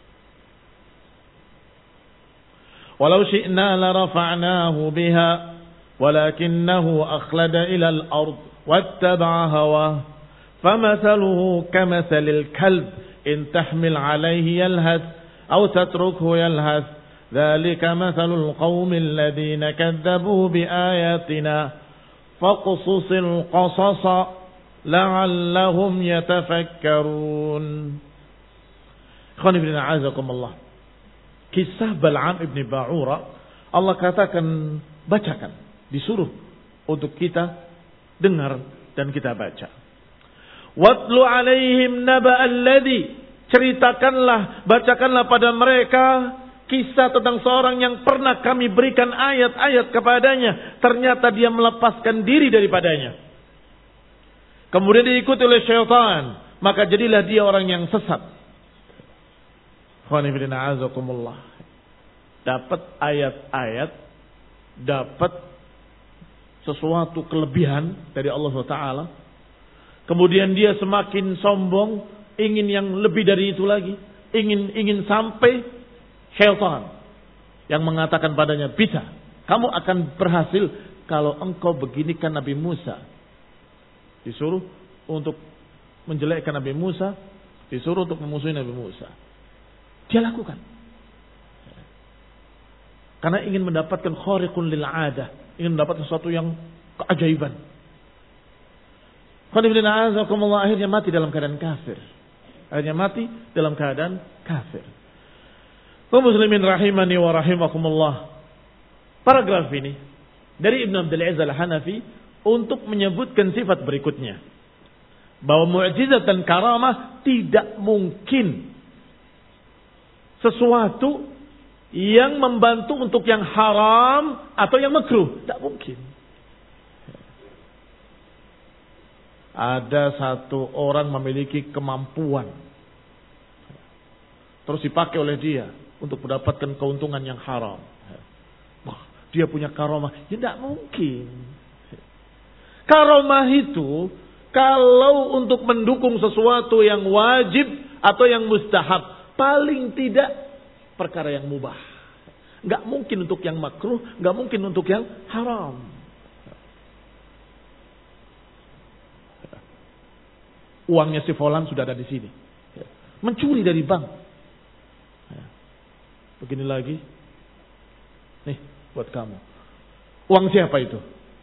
Walau syi'na la rafa'nahu biha walakinnahu akhlada ila al-ard wattaba'a hawahu فمثله كمثل الكلب إن تحمل عليه يلهث أو تتركه يلهث ذلك مثل القوم الذين كذبوا بآياتنا فاقصص القصص لعلهم يتفكرون. Ikhwan ibn a'azakumullah, kisah Bal'am ibn Ba'ura, Allah katakan bacakan, disuruh untuk kita dengar dan kita baca. Watlu alaihim naba'al ladzi, ceritakanlah, bacakanlah pada mereka kisah tentang seorang yang pernah kami berikan ayat-ayat kepadanya, ternyata dia melepaskan diri daripadanya. Kemudian diikuti oleh syaitan, maka jadilah dia orang yang sesat. Khonifidina azakumullah. Dapat ayat-ayat, dapat sesuatu kelebihan dari Allah subhanahu wa taala. Kemudian dia semakin sombong, ingin yang lebih dari itu lagi, ingin ingin sampai syaitan yang mengatakan padanya, bisa, kamu akan berhasil kalau engkau beginikan Nabi Musa. Disuruh untuk menjelekkan Nabi Musa, disuruh untuk memusuhi Nabi Musa. Dia lakukan karena ingin mendapatkan khariqun lil 'adah, ingin mendapatkan sesuatu yang keajaiban. Akhirnya mati dalam keadaan kafir. Akhirnya mati dalam keadaan kafir. Kaum muslimin rahimani wa rahimakumullah. Paragraf ini dari Ibn Abdul Aziz Al-Hanafi untuk menyebutkan sifat berikutnya, bahwa mukjizat dan karamah tidak mungkin sesuatu yang membantu untuk yang haram atau yang makruh. Tidak mungkin. Ada satu orang memiliki kemampuan, terus dipakai oleh dia untuk mendapatkan keuntungan yang haram. Wah, dia punya karamah. Ya tidak mungkin. Karamah itu kalau untuk mendukung sesuatu yang wajib atau yang mustahab, paling tidak perkara yang mubah. Enggak mungkin untuk yang makruh, enggak mungkin untuk yang haram. uangnya si Fulan sudah ada di sini. Mencuri dari bank. Begini lagi. Nih, buat kamu. Uang siapa itu?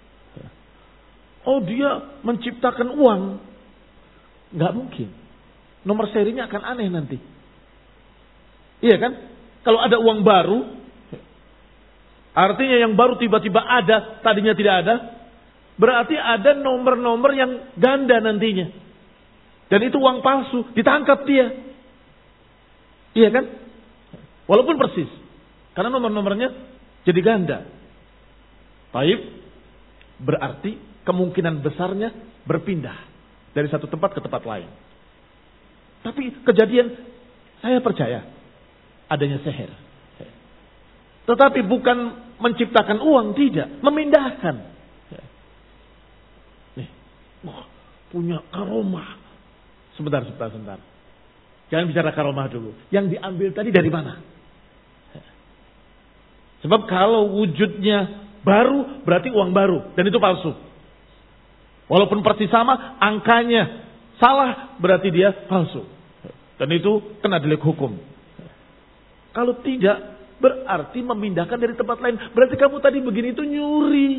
Oh, dia menciptakan uang. Nggak mungkin. Nomor serinya akan aneh nanti. Iya kan? Kalau ada uang baru, artinya yang baru tiba-tiba ada, tadinya tidak ada, berarti ada nomor-nomor yang ganda nantinya. Dan itu uang palsu, ditangkap dia. Iya kan? Walaupun persis. Karena nomor-nomornya jadi ganda. Taib, berarti kemungkinan besarnya berpindah dari satu tempat ke tempat lain. Tapi kejadian, saya percaya adanya sihir. Tetapi bukan menciptakan uang, tidak. Memindahkan. Nih, wah, punya karomah. Sebentar, sebentar, sebentar. Jangan bicara karomah dulu. Yang diambil tadi dari mana? Sebab kalau wujudnya baru, berarti uang baru. Dan itu palsu. Walaupun persis sama, angkanya salah, berarti dia palsu. Dan itu kena delik hukum. Kalau tidak, berarti memindahkan dari tempat lain. Berarti kamu tadi begini itu nyuri.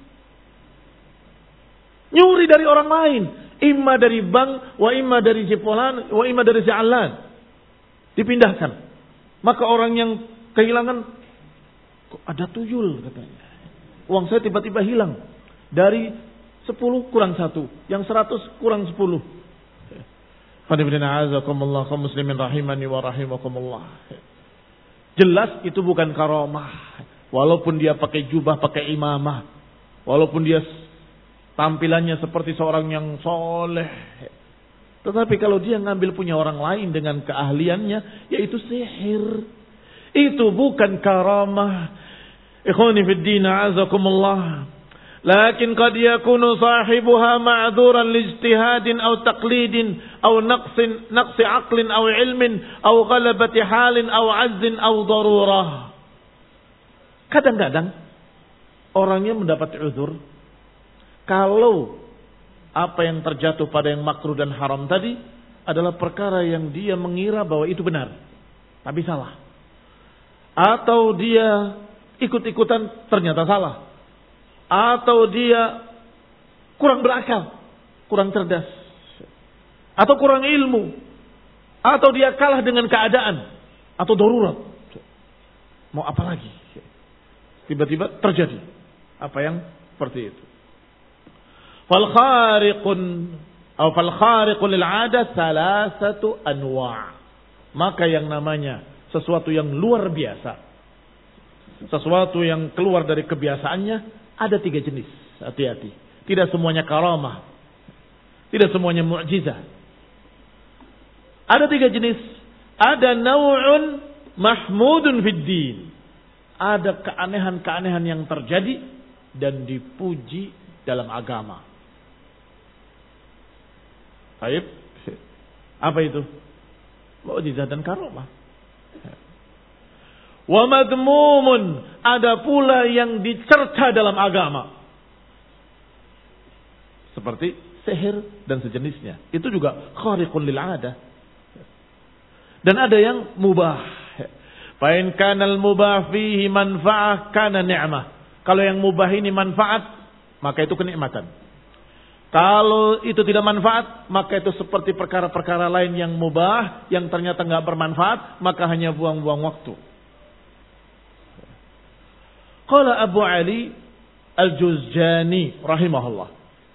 Nyuri dari orang lain. Imma dari bank, wa imma dari si Fulan, wa imma dari si Alan. Dipindahkan. Maka orang yang kehilangan, kok ada tuyul katanya. Uang saya tiba-tiba hilang. Dari sepuluh kurang satu. Yang seratus kurang sepuluh. Fadibidina kaum muslimin rahimani wa rahimakumullah. Jelas itu bukan karomah. Walaupun dia pakai jubah, pakai imamah. Walaupun dia tampilannya seperti seorang yang soleh. Tetapi kalau dia ngambil punya orang lain dengan keahliannya, yaitu sihir. Itu bukan karamah. Ikhwani fid din a'azakumullah. Lakin qad yakunu sahibuha ma'dhuran lijtihadin aw taqlidin aw naqsin naqsi aqlin aw ilmin aw ghalabati halin aw azzin aw darurah. Kadang-kadang orangnya mendapat uzur kalau apa yang terjatuh pada yang makruh dan haram tadi adalah perkara yang dia mengira bahwa itu benar, tapi salah. Atau dia ikut-ikutan ternyata salah. Atau dia kurang berakal, kurang cerdas. Atau kurang ilmu. Atau dia kalah dengan keadaan. Atau darurat. Mau apa lagi? Tiba-tiba terjadi apa yang seperti itu. Fal khariqun atau fal khariqun lil 'adah salasatu anwa'. Maka yang namanya sesuatu yang luar biasa, sesuatu yang keluar dari kebiasaannya, ada tiga jenis. Hati-hati. Tidak semuanya karamah. Tidak semuanya mu'jizah. Ada tiga jenis. Ada naw'un mahmudun fid din. Ada keanehan-keanehan yang terjadi dan dipuji dalam agama. Baik. Apa itu? Mu'jizah dan karamah. Wa madmumun, ada pula yang dicerca dalam agama. Seperti sihir dan sejenisnya. Itu juga khariqun lil 'adah. Dan ada yang mubah. Fa in kana al mubah fihi manfa'ah kana ni'mah. Kalau yang mubah ini manfaat, maka itu kenikmatan. Kalau itu tidak manfaat, maka itu seperti perkara-perkara lain yang mubah, yang ternyata enggak bermanfaat, maka hanya buang-buang waktu. Qala Abu Ali Al-Juzjani rahimahullah.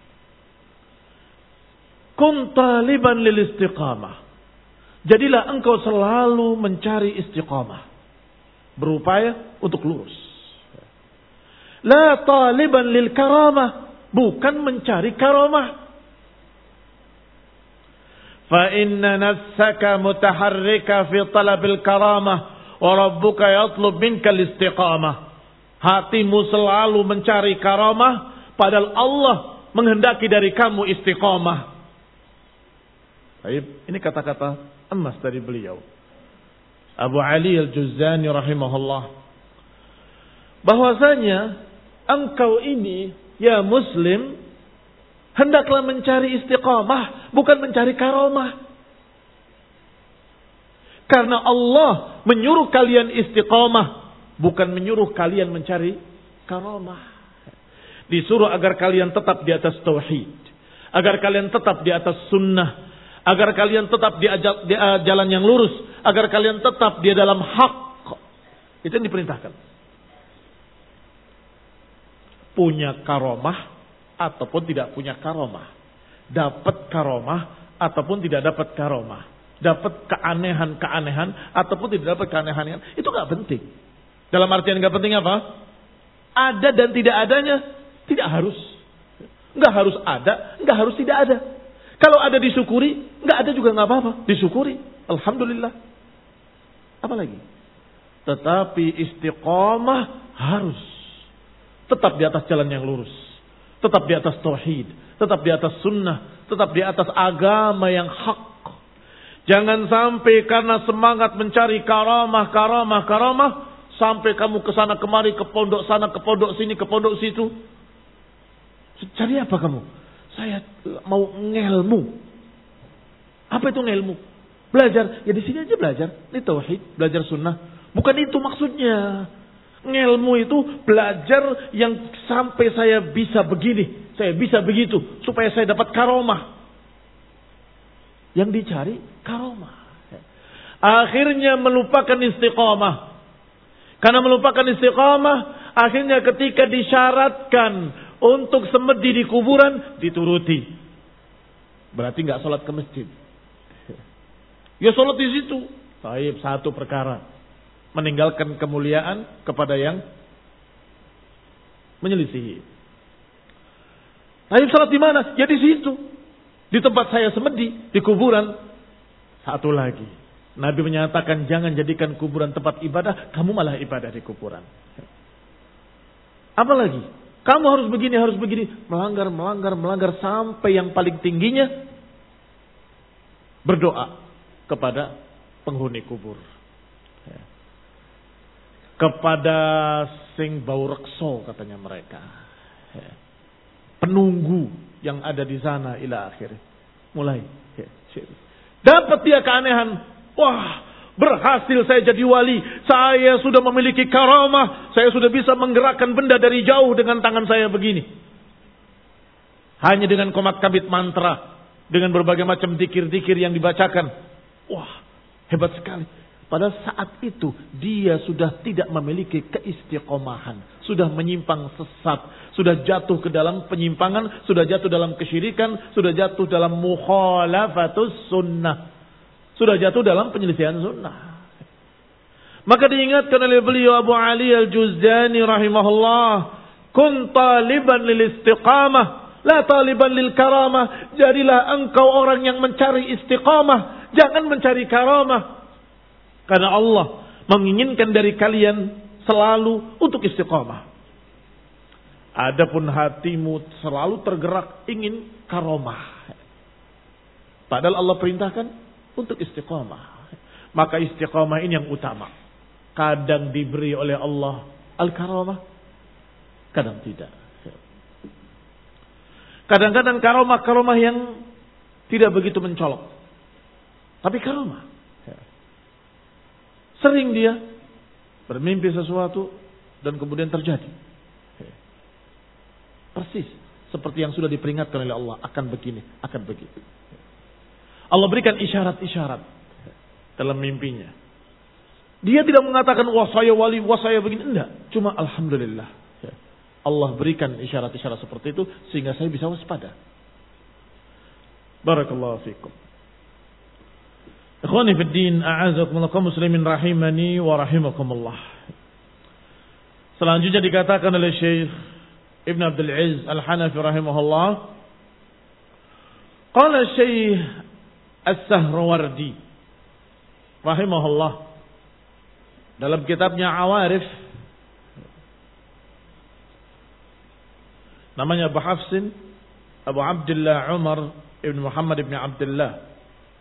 Kun taliban lil istiqamah. Jadilah engkau selalu mencari istiqamah. Berupaya untuk lurus. La taliban lil karamah. Bukan mencari karamah. Fa inna nafsaka mutaharrika fi talabil karamah. Wa rabbuka yatlub minka al-istiqamah. Hatimu selalu mencari karamah, padahal Allah menghendaki dari kamu istiqamah. Baik, ini kata-kata emas dari beliau. Abu Ali Al-Juzani rahimahullah. Bahwasanya engkau ini, ya muslim, hendaklah mencari istiqamah, bukan mencari karomah. Karena Allah menyuruh kalian istiqamah, bukan menyuruh kalian mencari karomah. Disuruh agar kalian tetap di atas tauhid, agar kalian tetap di atas sunnah, agar kalian tetap di, ajal, di uh, jalan yang lurus, agar kalian tetap di dalam hak. Itu yang diperintahkan. Punya karomah ataupun tidak punya karomah, dapat karomah ataupun tidak dapat karomah, dapat keanehan-keanehan ataupun tidak dapat keanehan, itu nggak penting. Dalam artian nggak penting apa? Ada dan tidak adanya tidak harus, nggak harus ada, nggak harus tidak ada. Kalau ada disyukuri, nggak ada juga nggak apa-apa, disyukuri, alhamdulillah. Apalagi? Tetapi istiqamah harus tetap di atas jalan yang lurus, tetap di atas tauhid, tetap di atas sunnah, tetap di atas agama yang hak. Jangan sampai karena semangat mencari karamah, karamah, karamah, sampai kamu ke sana kemari, ke pondok sana, ke pondok sini, ke pondok situ. Cari apa kamu? Saya mau ngelmu. Apa itu ngelmu? Belajar. Ya di sini aja belajar. Ini tauhid, belajar sunnah. Bukan itu maksudnya. Ngelmu itu belajar yang sampai saya bisa begini, saya bisa begitu, supaya saya dapat karomah. Yang dicari karomah. Akhirnya melupakan istiqamah. Karena melupakan istiqamah, akhirnya ketika disyaratkan untuk semedi di kuburan, dituruti. Berarti nggak sholat ke masjid. Ya sholat di situ. Baik, satu perkara. Meninggalkan kemuliaan kepada yang menyelisihi. Tapi sholat di mana? Ya di situ. Di tempat saya semedi, di kuburan. Satu lagi. Nabi menyatakan jangan jadikan kuburan tempat ibadah, kamu malah ibadah di kuburan. Apalagi? Kamu harus begini, harus begini. Melanggar, melanggar, melanggar sampai yang paling tingginya berdoa kepada penghuni kubur. Kepada sing bau rekso katanya mereka. Penunggu yang ada di sana ila akhir. Mulai. Dapat dia keanehan. Wah, berhasil saya jadi wali. Saya sudah memiliki karamah. Saya sudah bisa menggerakkan benda dari jauh dengan tangan saya begini. Hanya dengan komat kabit mantra. Dengan berbagai macam zikir-zikir yang dibacakan. Wah, hebat sekali. Pada saat itu dia sudah tidak memiliki keistiqomahan. Sudah menyimpang sesat. Sudah jatuh ke dalam penyimpangan. Sudah jatuh dalam kesyirikan. Sudah jatuh dalam mukhalafatus sunnah. Sudah jatuh dalam penyelisihan sunnah. Maka diingatkan oleh beliau Abu Ali Al-Juzjani rahimahullah. Kun taliban lil istiqamah. La taliban lil karamah. Jadilah engkau orang yang mencari istiqamah. Jangan mencari karamah. Karena Allah menginginkan dari kalian selalu untuk istiqamah. Adapun hatimu selalu tergerak ingin karomah. Padahal Allah perintahkan untuk istiqamah. Maka istiqamah ini yang utama. Kadang diberi oleh Allah al-karomah, kadang tidak. Kadang-kadang karomah-karomah yang tidak begitu mencolok. Tapi karomah. Sering dia bermimpi sesuatu dan kemudian terjadi. Persis seperti yang sudah diperingatkan oleh Allah, akan begini, akan begitu. Allah berikan isyarat-isyarat dalam mimpinya. Dia tidak mengatakan wah saya wali, wah saya begini, enggak. Cuma alhamdulillah. Allah berikan isyarat-isyarat seperti itu sehingga saya bisa waspada. Barakallahu fikum. Ikhwani fid din, a'azakumullah kaum muslimin rahimani wa rahimakumullah. Selanjutnya dikatakan oleh Syekh Ibn Abdul Aziz Al-Hanafi rahimahullah, qala Syekh As-Sahrawardi rahimahullah dalam kitabnya Awarif, namanya Abu Hafsin Abu Abdullah Umar Ibn Muhammad Ibn Abdullah.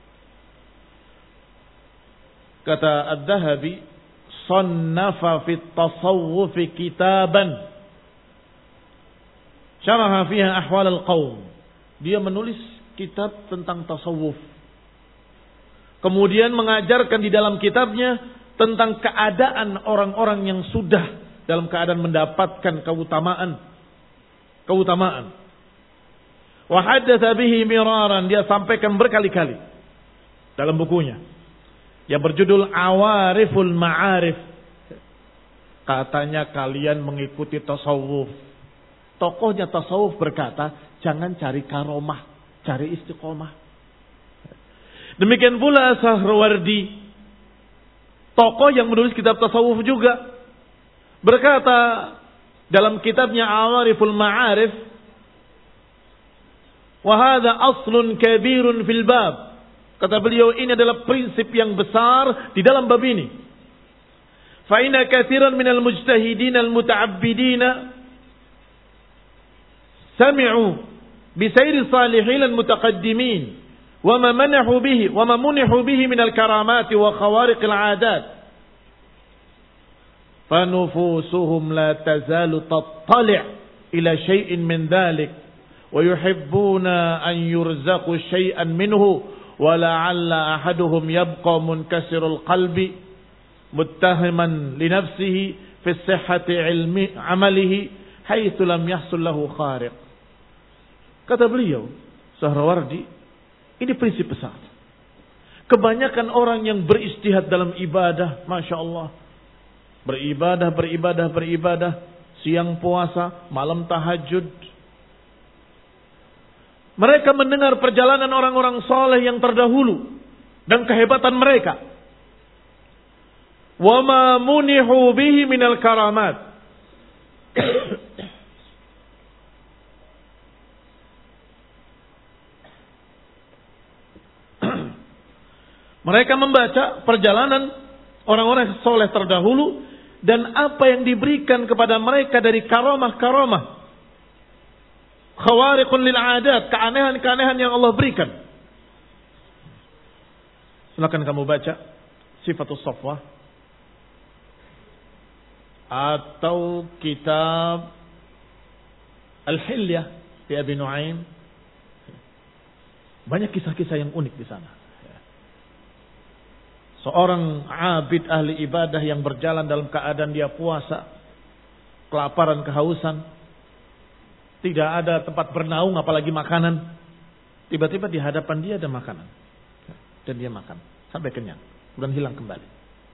Kata Ad-Dhahabi, sannafa fi at-tasawwuf kitaban syaraha fiha ahwal al-qaum Dia menulis kitab tentang tasawuf. Kemudian mengajarkan di dalam kitabnya tentang keadaan orang-orang yang sudah dalam keadaan mendapatkan keutamaan. Keutamaan. Wa haddatsa bihi miraran, dia sampaikan berkali-kali dalam bukunya yang berjudul Awariful Ma'arif. Katanya kalian mengikuti tasawuf. Tokohnya tasawuf berkata, jangan cari karomah, cari istiqomah. Demikian pula Sahrawardi, tokoh yang menulis kitab tasawuf juga, berkata dalam kitabnya Awariful Ma'arif, wa hadha aslun kabirun fil bab. Kata beliau, ini adalah prinsip yang besar di dalam bab ini. Fa inna katsiran minal mujtahidin al muta'abbidin sami'u bi sayri salihin al mutaqaddimin wa ma manahu bihi wa ma munihu bihi min al karamat wa khawariq al 'adat. Fa nufusuhum la tazalu tattali' ila shay'in min dhalik wa yuhibbuna an yurzaqu shay'an minhu wa la'alla ahaduhum yabqa munkasirul qalbi muttahiman li nafsihi fi sihhati ilmi amalihi haitsu lam yahsul lahu khariq. Kata beliau Sahrawardi, ini prinsip besar. Kebanyakan orang yang beristihad dalam ibadah, Masya Allah, beribadah, beribadah, beribadah, siang puasa, malam tahajud. Mereka mendengar perjalanan orang-orang soleh yang terdahulu dan kehebatan mereka. Wa ma munihu bihi minal karamat. Mereka membaca perjalanan orang-orang soleh terdahulu dan apa yang diberikan kepada mereka dari karamah-karamah. Khawariqun lil 'adat, keanehan-keanehan yang Allah berikan. Silakan kamu baca Sifatus Safwah atau kitab Al-Hilyah di Abi Nu'aim. Banyak kisah-kisah yang unik di sana. Seorang abid ahli ibadah yang berjalan dalam keadaan dia puasa, kelaparan, kehausan, tidak ada tempat bernaung apalagi makanan. Tiba-tiba di hadapan dia ada makanan. Dan dia makan sampai kenyang, kemudian hilang kembali.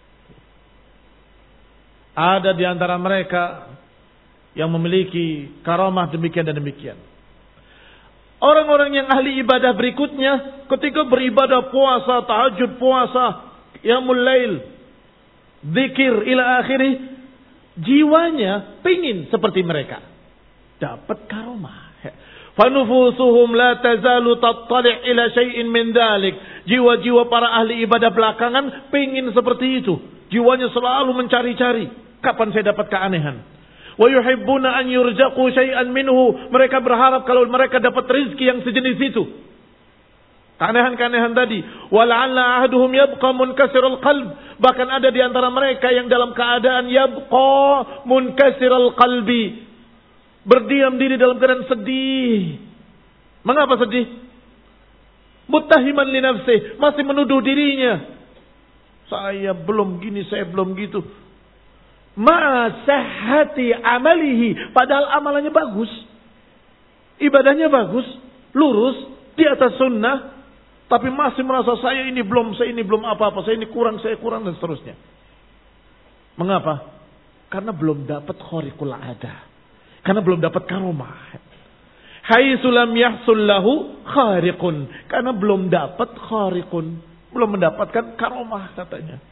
Ada di antara mereka yang memiliki karamah demikian dan demikian. Orang-orang yang ahli ibadah berikutnya ketika beribadah puasa, tahajud puasa, qiyamul lail, zikir ila akhirih, jiwanya pingin seperti mereka. Dapat karamah. Fanufusuhum la tazalu tattali' ila syai'in min dhalik. Jiwa-jiwa para ahli ibadah belakangan pingin seperti itu. Jiwanya selalu mencari-cari, kapan saya dapat keanehan. Wa yuhibbuna an yurzaqu syai'an minhu. Mereka berharap kalau mereka dapat rezeki yang sejenis itu. Keanehan-keanehan tadi. Wa la'alla ahaduhum yabqa munkasirul qalb. Bahkan ada di antara mereka yang dalam keadaan yabqa munkasirul qalbi, berdiam diri dalam keadaan sedih. Mengapa sedih? Muttahiman li nafsih, masih menuduh dirinya. Saya belum gini, saya belum gitu. Ma sahhati amalihi, padahal amalannya bagus. Ibadahnya bagus, lurus, di atas sunnah, tapi masih merasa saya ini belum, saya ini belum apa-apa, saya ini kurang, saya kurang dan seterusnya. Mengapa? Karena belum dapat khariqul 'adah. Karena belum dapat karomah. Haitsu lam yahsul lahu khariqun. Karena belum dapat khariqun. Belum mendapatkan karomah katanya.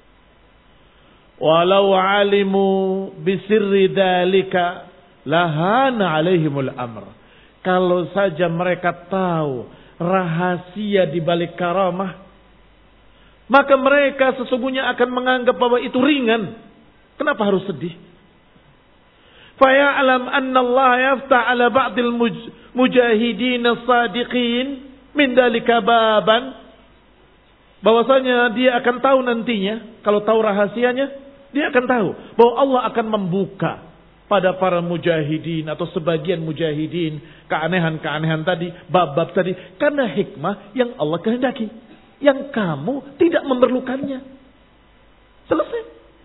Walau alimu bisirri dalika lahana alaihimul amr. Kalau saja mereka tahu rahasia di balik karomah, maka mereka sesungguhnya akan menganggap bahwa itu ringan. Kenapa harus sedih? Faya'lam anna Allah yaftah ala ba'dil mujahidin as-sadiqin min dalika baban. Bahwasanya dia akan tahu nantinya, kalau tahu rahasianya, dia akan tahu bahwa Allah akan membuka pada para mujahidin atau sebagian mujahidin, keanehan-keanehan tadi, bab-bab tadi, karena hikmah yang Allah kehendaki, yang kamu tidak memerlukannya. Selesai.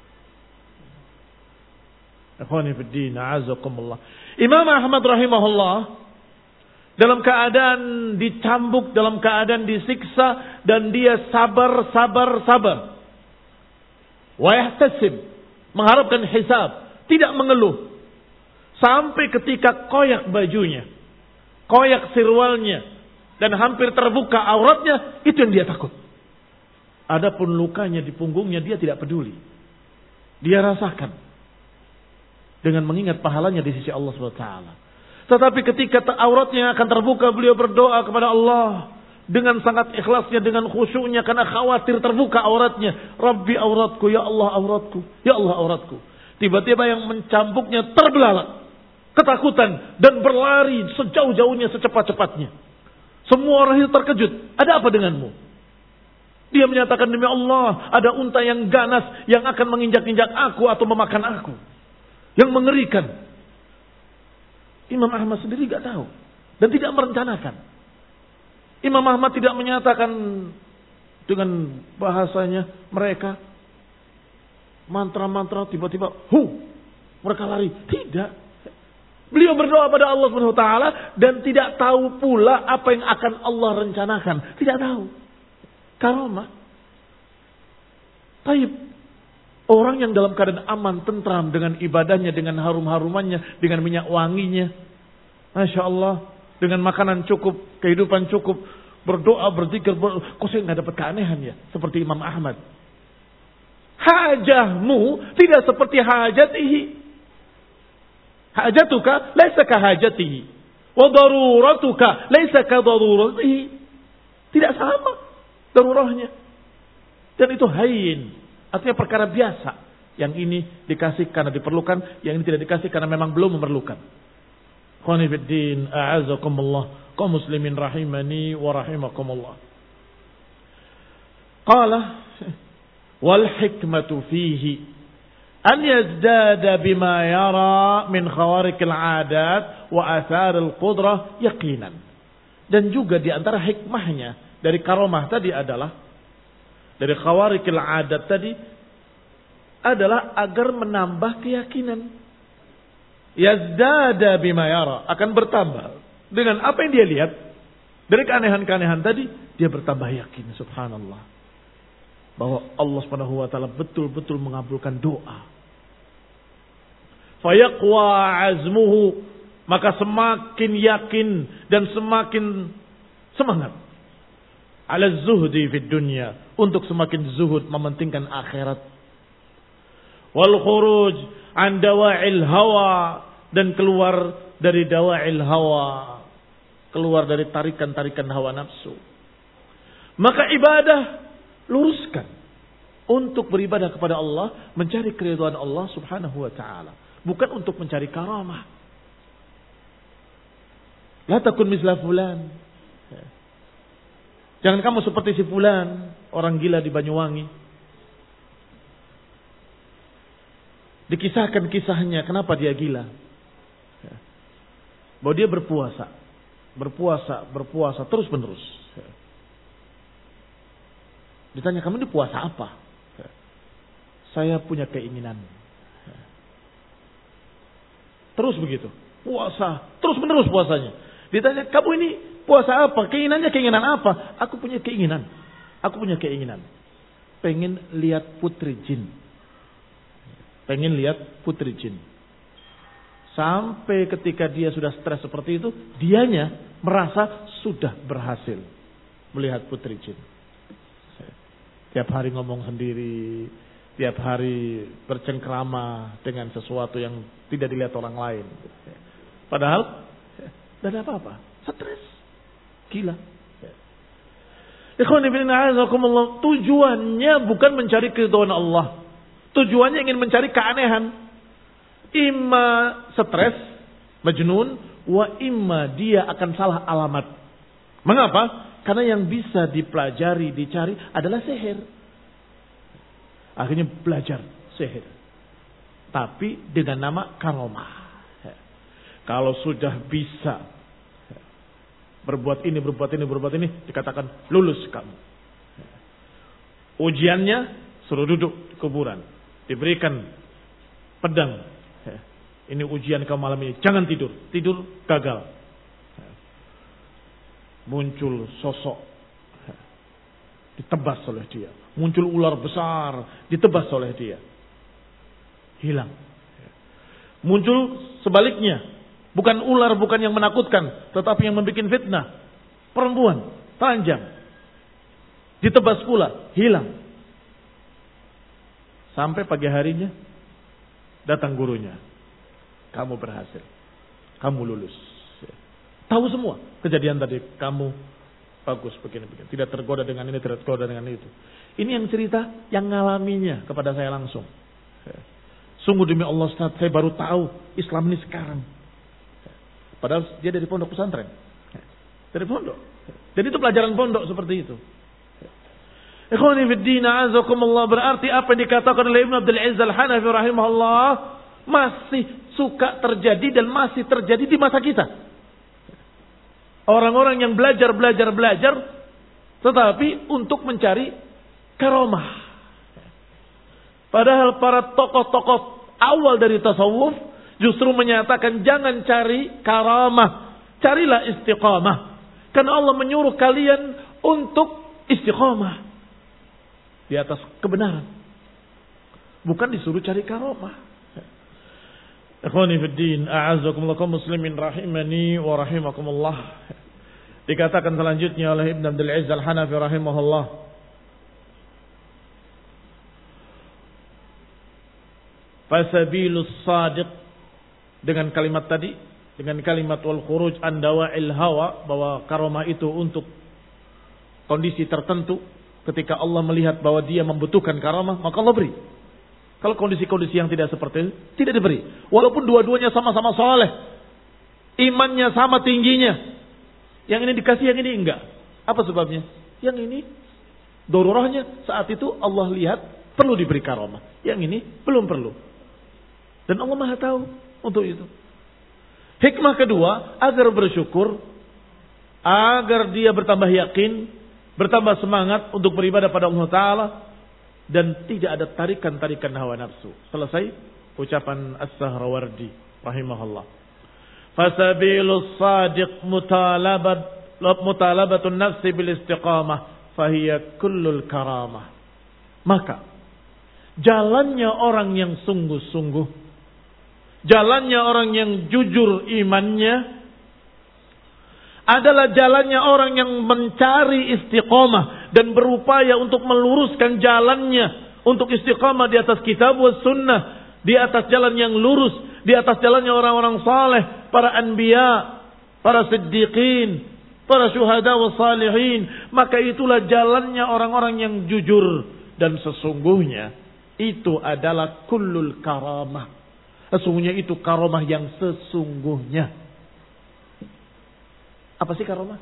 Ikhwani fid din, a'azakumullah. Imam Ahmad rahimahullah dalam keadaan dicambuk, dalam keadaan disiksa, dan dia sabar, sabar, sabar. Wa yahtasib, mengharapkan hisab, tidak mengeluh. Sampai ketika koyak bajunya, koyak sirwalnya, dan hampir terbuka auratnya, itu yang dia takut. Adapun lukanya di punggungnya dia tidak peduli. Dia rasakan dengan mengingat pahalanya di sisi Allah subhanahu wa taala. Tetapi ketika auratnya akan terbuka, beliau berdoa kepada Allah dengan sangat ikhlasnya, dengan khusyuknya, karena khawatir terbuka auratnya. Rabbi auratku, ya Allah auratku, ya Allah auratku. Tiba-tiba yang mencambuknya terbelalak, ketakutan, dan berlari sejauh-jauhnya, secepat-cepatnya. Semua orang itu terkejut. Ada apa denganmu? Dia menyatakan, demi Allah, ada unta yang ganas yang akan menginjak-injak aku atau memakan aku. Yang mengerikan. Imam Ahmad sendiri tidak tahu dan tidak merencanakan. Imam Ahmad tidak menyatakan dengan bahasanya mereka mantra-mantra tiba-tiba hu mereka lari. Tidak. Beliau berdoa pada Allah Subhanahu wa taala dan tidak tahu pula apa yang akan Allah rencanakan. Tidak tahu. Karamah. Taib. Orang yang dalam keadaan aman, tentram dengan ibadahnya, dengan harum-harumannya, dengan minyak wanginya. Masya Allah. Dengan makanan cukup, kehidupan cukup. Berdoa, berzikir. Ber... Kok saya nggak dapat keanehan ya? Seperti Imam Ahmad. Hajahmu tidak seperti hajatihi. Hajatuka laisa ka hajatihi. Wa daruratuka laisa ka daruratihi. Tidak sama darurahnya. Dan itu hayyin. Artinya perkara biasa. Yang ini dikasih karena diperlukan. Yang ini tidak dikasih karena memang belum memerlukan. Khawani fiddin, a'azakumullah. Kaum muslimin rahimani wa rahimakumullah. Qala. Wal hikmatu fihi. An yazdada bima yara min khawarikil adat. Wa atharil qudrah yaqinan. Dan juga di antara hikmahnya. Dari karamah tadi adalah. Dari khawarikil adat tadi adalah agar menambah keyakinan. Yazdada bima yara, akan bertambah dengan apa yang dia lihat dari keanehan-keanehan tadi, dia bertambah yakin, subhanallah, bahwa Allah Subhanahu wa taala betul-betul mengabulkan doa. Fayaqwa azmuhu, maka semakin yakin dan semakin semangat ala zuhdi fid dunya, untuk semakin zuhud, mementingkan akhirat. Wal khuruj an dawa'il hawa, dan keluar dari dawa'il hawa, keluar dari tarikan-tarikan hawa nafsu. Maka ibadah luruskan untuk beribadah kepada Allah, mencari keridhaan Allah Subhanahu wa taala, bukan untuk mencari karamah. La takun misla fulan. Jangan kamu seperti si fulan, orang gila di Banyuwangi. Dikisahkan kisahnya, kenapa dia gila. Bahwa dia berpuasa. Berpuasa, berpuasa, terus menerus. Ditanya, kamu ini puasa apa? Saya punya keinginan. Terus begitu. Puasa, terus menerus puasanya. Ditanya, kamu ini puasa apa? Keinginannya keinginan apa? Aku punya keinginan. Aku punya keinginan. Pengen lihat putri jin. Pengen lihat putri jin. Sampai ketika dia sudah stres seperti itu, dianya merasa sudah berhasil melihat putri jin. Tiap hari ngomong sendiri, tiap hari bercengkrama dengan sesuatu yang tidak dilihat orang lain. Padahal tidak ada apa-apa, stres, gila. Ikhwan fillah, a'azakumullah, tujuannya bukan mencari keridhaan Allah. Tujuannya ingin mencari keanehan. Imma stres, majnun, wa imma dia akan salah alamat. Mengapa? Karena yang bisa dipelajari, dicari adalah sihir. Akhirnya belajar sihir. tapi dengan nama karomah. Kalau sudah bisa berbuat ini, berbuat ini, berbuat ini, dikatakan lulus kamu. Ujiannya suruh duduk di kuburan, diberikan pedang. Ini ujian kamu malam ini, jangan tidur, tidur gagal. Muncul sosok, ditebas oleh dia. Muncul ular besar, ditebas oleh dia. Hilang. Muncul sebaliknya, bukan ular, bukan yang menakutkan, tetapi yang membuat fitnah. Perempuan, telanjang, ditebas pula, hilang. Sampai pagi harinya, datang gurunya. Kamu berhasil, kamu lulus. Tahu semua kejadian tadi, kamu bagus begini-begini, tidak tergoda dengan ini, tidak tergoda dengan itu. Ini yang cerita yang ngalaminya kepada saya langsung. Sungguh demi Allah Ustaz, saya baru tahu Islam ini sekarang. Padahal dia dari pondok pesantren, dari pondok. Jadi itu pelajaran pondok seperti itu. Ikhwani fi din, a'azakumullah, berarti apa yang dikatakan oleh Ibnu Abdul Aziz Al-Hanafi rahimahullah masih suka terjadi dan masih terjadi di masa kita. Orang-orang yang belajar, belajar, belajar, tetapi untuk mencari karomah. Padahal para tokoh-tokoh awal dari tasawuf justru menyatakan jangan cari karamah, carilah istiqamah. Karena Allah menyuruh kalian untuk istiqamah di atas kebenaran, bukan disuruh cari karamah. Ikhwani fi din, a'azzakumullah kaum muslimin rahimani wa rahimakumullah. Dikatakan selanjutnya oleh Ibnu Abdul Aziz Al-Hanafi rahimahullah, fasabilus sadiq, dengan kalimat tadi, dengan kalimat wal khuruj an dawa'il hawa, bahwa karomah itu untuk kondisi tertentu. Ketika Allah melihat bahwa dia membutuhkan karomah, maka Allah beri. Kalau kondisi-kondisi yang tidak seperti itu, tidak diberi. Walaupun dua-duanya sama-sama soleh, imannya sama tingginya. Yang ini dikasih, yang ini enggak. Apa sebabnya? Yang ini darurahnya saat itu Allah lihat perlu diberi karomah. Yang ini belum perlu. Dan Allah Maha tahu untuk itu. Hikmah kedua, agar bersyukur, agar dia bertambah yakin, bertambah semangat untuk beribadah pada Allah Ta'ala, dan tidak ada tarikan-tarikan hawa nafsu. Selesai ucapan As-Sahrawardi rahimahullah. Fasabilus sadiq mutalabat mutalabatun nafsi bil istiqamah fahiya kullul karamah. Maka jalannya orang yang sungguh-sungguh, jalannya orang yang jujur imannya, adalah jalannya orang yang mencari istiqamah dan berupaya untuk meluruskan jalannya untuk istiqamah di atas kitab was sunnah, di atas jalan yang lurus, di atas jalannya orang-orang saleh, para anbiya, para siddiqin, para syuhada was salihin. Maka itulah jalannya orang-orang yang jujur, dan sesungguhnya itu adalah kullul karamah. Sesungguhnya itu karamah yang sesungguhnya. Apa sih karamah?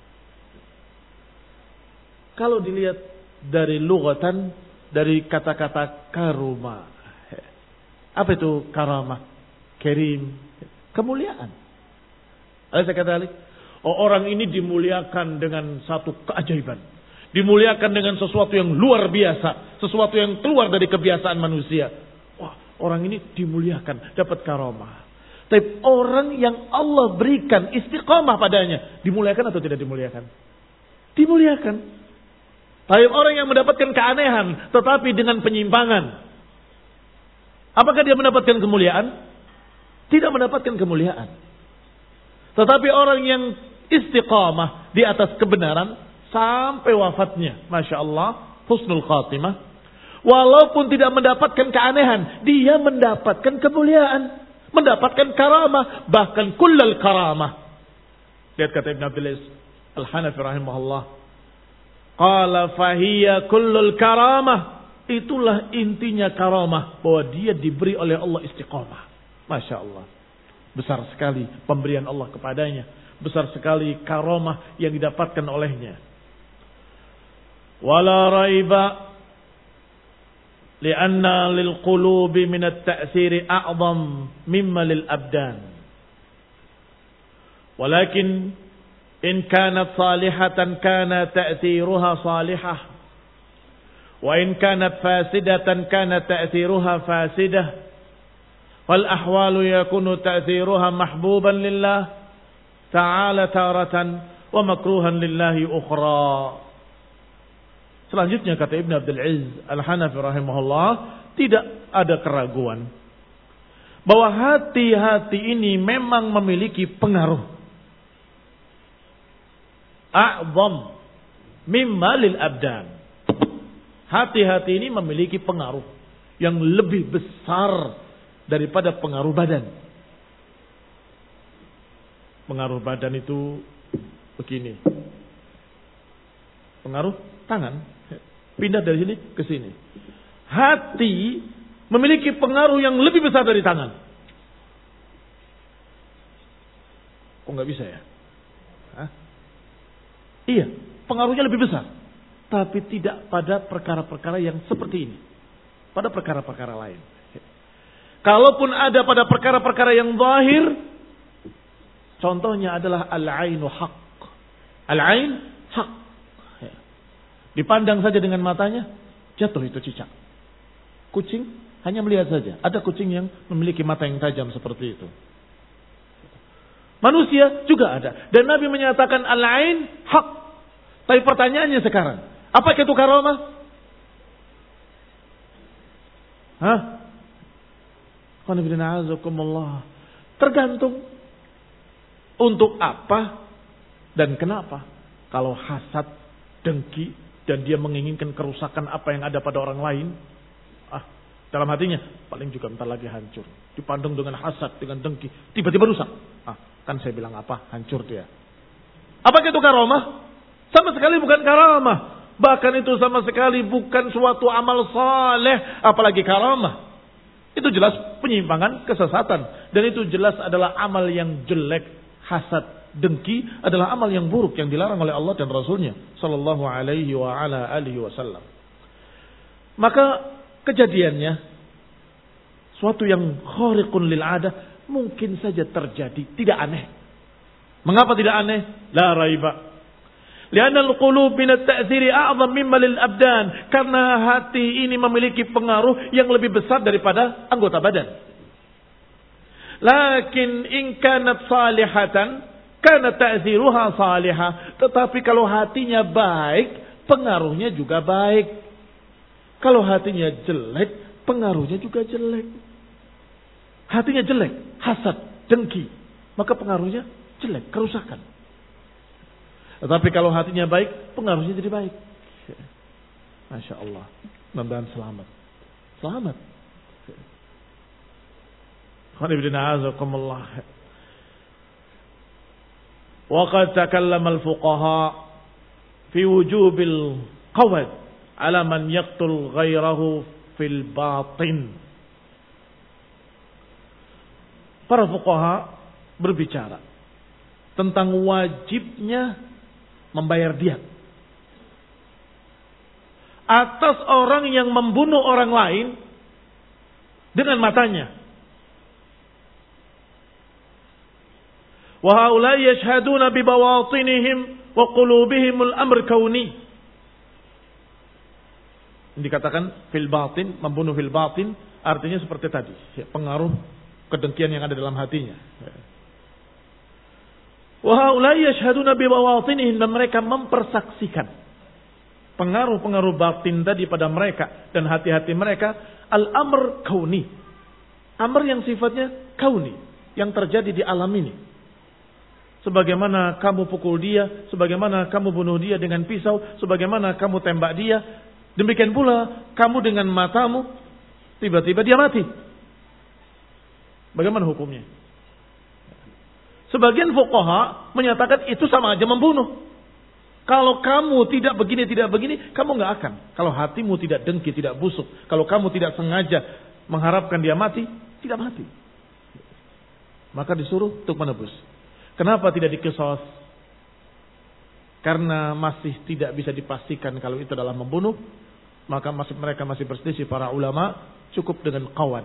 Kalau dilihat dari lughatan, dari kata-kata karuma. Apa itu karamah? Karim, kemuliaan. Alaysa kadzalik? Oh, orang ini dimuliakan dengan satu keajaiban. Dimuliakan dengan sesuatu yang luar biasa, sesuatu yang keluar dari kebiasaan manusia. Wah, orang ini dimuliakan, dapat karamah. Tapi orang yang Allah berikan istiqamah padanya, dimuliakan atau tidak dimuliakan? Dimuliakan. Tapi orang yang mendapatkan keanehan, tetapi dengan penyimpangan, apakah dia mendapatkan kemuliaan? Tidak mendapatkan kemuliaan. Tetapi orang yang istiqamah di atas kebenaran sampai wafatnya, Masya Allah, husnul khatimah, walaupun tidak mendapatkan keanehan, dia mendapatkan kemuliaan, mendapatkan karamah, bahkan kullal karamah. Lihat kata Ibn Abdul Aziz Al-Hanafi rahimahullah, qala fahiya kullul karamah, itulah intinya karamah, bahwa dia diberi oleh Allah istiqamah. Masya Allah, besar sekali pemberian Allah kepadanya, besar sekali karamah yang didapatkan olehnya. Wala raiba Lianna lil qulubi min at-ta'thiri a'zam mimma lil abdan. Walakin in kanat salihatan kana ta'thiruha salihah. Wa in kanat fasidatan kana ta'thiruha fasidah. Wal ahwalu yakunu ta'thiruha mahbuban lillah ta'ala taratan wa makruhan lillahi ukhra. Selanjutnya kata Ibn Abdul Aziz Al-Hanafi rahimahullah, tidak ada keraguan bahwa hati-hati ini memang memiliki pengaruh a'zam mimma lil abdan. Hati-hati ini memiliki pengaruh yang lebih besar daripada pengaruh badan. Pengaruh badan itu begini. Pengaruh tangan. Pindah dari sini ke sini. Hati memiliki pengaruh yang lebih besar dari tangan. Kok nggak bisa ya? Hah? Iya, pengaruhnya lebih besar. Tapi tidak pada perkara-perkara yang seperti ini. Pada perkara-perkara lain. Kalaupun ada pada perkara-perkara yang zahir, contohnya adalah al-ainu haq. Al-ain haq. Dipandang saja dengan matanya, jatuh itu cicak. Kucing hanya melihat saja. Ada kucing yang memiliki mata yang tajam seperti itu. Manusia juga ada. Dan Nabi menyatakan al-ain haq. Tapi pertanyaannya sekarang, apa itu karamah? Hah? Tergantung untuk apa dan kenapa. Kalau hasad, dengki, dan dia menginginkan kerusakan apa yang ada pada orang lain, ah, dalam hatinya paling juga bentar lagi hancur. Dipandang dengan hasad, dengan dengki, tiba-tiba rusak. Ah, kan saya bilang apa? Hancur dia. Apa itu karamah? Sama sekali bukan karamah. Bahkan itu sama sekali bukan suatu amal saleh, apalagi karamah. Itu jelas penyimpangan, kesesatan, dan itu jelas adalah amal yang jelek. Hasad, dengki adalah amal yang buruk yang dilarang oleh Allah dan Rasulnya sallallahu alaihi wa ala alihi wasallam. Maka kejadiannya suatu yang khariqun lil adah mungkin saja terjadi, tidak aneh. Mengapa tidak aneh? La raiba. Lianna al-qulub min at-ta'thiri a'zam mimma lil abdan. Karena hati ini memiliki pengaruh yang lebih besar daripada anggota badan. Lakin in kanat salihatan kana ta'ziruha salihah. Tetapi kalau hatinya baik, pengaruhnya juga baik. Kalau hatinya jelek, pengaruhnya juga jelek. Hatinya jelek, hasad, dengki, maka pengaruhnya jelek, kerusakan. Tetapi kalau hatinya baik, pengaruhnya jadi baik. Masya Allah. Mudah-mudahan selamat. Selamat. وقد تكلم الفقهاء في وجوب القود على من يقتل غيره في الباطن. Para fuqaha berbicara tentang wajibnya membayar diat atas orang yang membunuh orang lain dengan matanya. Wa haula'i yashhaduna bi bawatinihim wa qulubihim al-amr kauni. Dikatakan fil batin, membunuh fil batin, artinya seperti tadi, pengaruh kedengkian yang ada dalam hatinya. Wa haula'i yashhaduna bi bawatinihim, dan mereka mempersaksikan pengaruh-pengaruh batin tadi pada mereka dan hati-hati mereka, al-amr kauni. Amr yang sifatnya kauni, yang terjadi di alam ini. Sebagaimana kamu pukul dia, sebagaimana kamu bunuh dia dengan pisau, sebagaimana kamu tembak dia, demikian pula kamu dengan matamu, tiba-tiba dia mati. Bagaimana hukumnya? Sebagian fuqaha menyatakan itu sama aja membunuh. Kalau kamu tidak begini, tidak begini, kamu nggak akan. Kalau hatimu tidak dengki, tidak busuk, kalau kamu tidak sengaja mengharapkan dia mati, tidak mati. Maka disuruh untuk menebus. Kenapa tidak diqisas? Karena masih tidak bisa dipastikan kalau itu adalah membunuh maka masih mereka masih berselisih para ulama, cukup dengan qawad.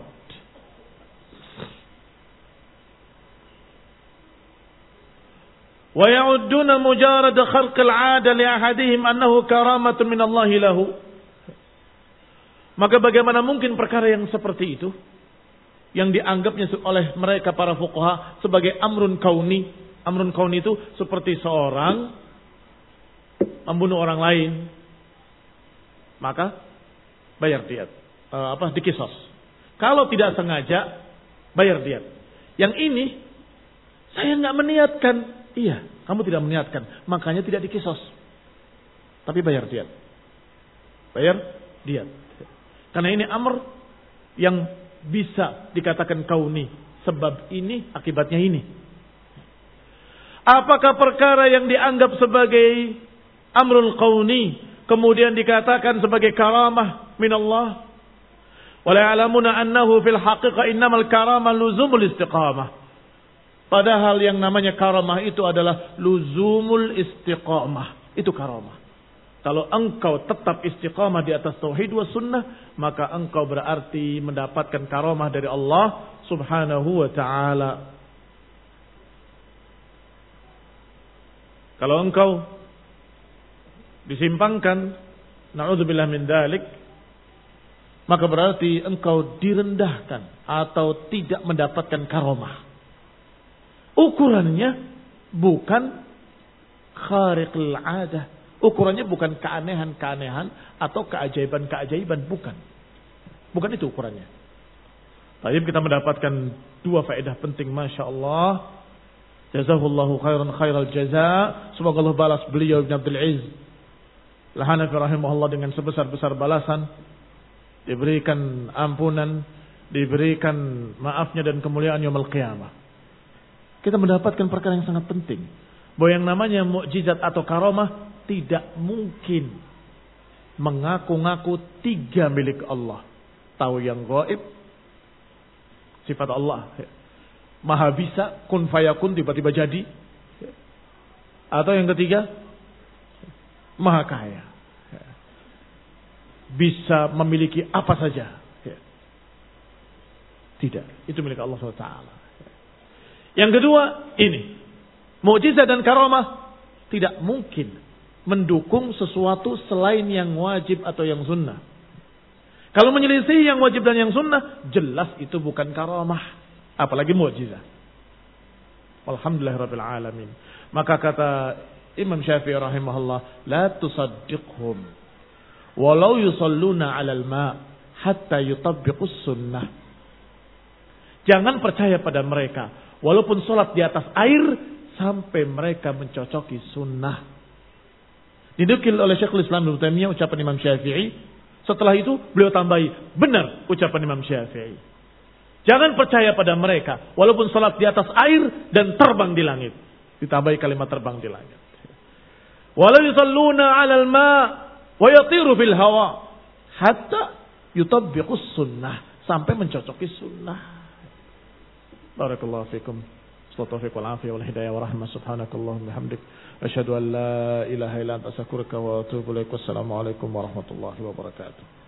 Wa ya'udduna mujarad kharq al-'ada li ahadihim annahu karamatun min Allah lahu. Maka bagaimana mungkin perkara yang seperti itu yang dianggapnya oleh mereka para fuqaha sebagai amrun kauni. Amrun kauni itu seperti seorang membunuh orang lain, maka bayar diat, e, apa dikisos. Kalau tidak sengaja bayar diat. Yang ini saya nggak meniatkan. Iya, kamu tidak meniatkan, makanya tidak dikisos. Tapi bayar diat. Bayar diat. Karena ini amr yang bisa dikatakan kauni. Sebab ini, akibatnya ini. Apakah perkara yang dianggap sebagai amrul kauni kemudian dikatakan sebagai karamah minallah? Wala ya'lamuna annahu fil haqiqah innamal karamah luzumul istiqamah. Padahal yang namanya karamah itu adalah luzumul istiqamah. Itu karamah. Kalau engkau tetap istiqamah di atas tauhid wa sunnah, maka engkau berarti mendapatkan karamah dari Allah subhanahu wa ta'ala. Kalau engkau disimpangkan, na'udzubillah min dzalik, maka berarti engkau direndahkan atau tidak mendapatkan karamah. Ukurannya bukan khariqul 'adah. Ukurannya bukan keanehan-keanehan atau keajaiban-keajaiban. Bukan. Bukan itu ukurannya. Tapi kita mendapatkan dua faedah penting. Masya Allah. Jazahullahu khairan khairal jazaa. Semoga Allah balas beliau Ibn Abdul Aziz Al-Hanafi rahimahullah dengan sebesar-besar balasan. Diberikan ampunan. Diberikan maafnya dan kemuliaan yaumul qiyamah. Kita mendapatkan perkara yang sangat penting. Bahwa yang namanya mukjizat atau karamah tidak mungkin mengaku-ngaku tiga milik Allah. Tahu yang gaib, sifat Allah. Maha bisa, kun fayakun, tiba-tiba jadi. Atau yang ketiga, maha kaya. Bisa memiliki apa saja. Tidak, itu milik Allah subhanahu wa taala. Yang kedua, ini. Mukjizat dan karamah tidak mungkin mendukung sesuatu selain yang wajib atau yang sunnah. Kalau menyelisih yang wajib dan yang sunnah, jelas itu bukan karamah. Apalagi mukjizat. Alhamdulillahirabbil alamin. Maka kata Imam Syafi'i rahimahullah, la tusaddiqhum walau yusalluna 'alal ma' hatta yutabbiqus sunnah. Jangan percaya pada mereka walaupun sholat di atas air sampai mereka mencocoki sunnah. Dinukil oleh Syekhul Islam Ibnu Taimiyah ucapan Imam Syafi'i. Setelah itu beliau tambahi, benar ucapan Imam Syafi'i. Jangan percaya pada mereka walaupun sholat di atas air dan terbang di langit. Ditambahi kalimat terbang di langit. Walau yusalluna 'alal ma' wa yatiru fil hawa hatta yutabbiqus sunnah, sampai mencocoki sunnah. Barakallahu fikum. Taufiq wal afiyah wal hidayah wa rahmah. Subhanakallahumma bihamdik asyhadu an la ilaha illa anta astaghfiruka wa atubu ilaik. Wassalamu alaikum warahmatullahi wabarakatuh.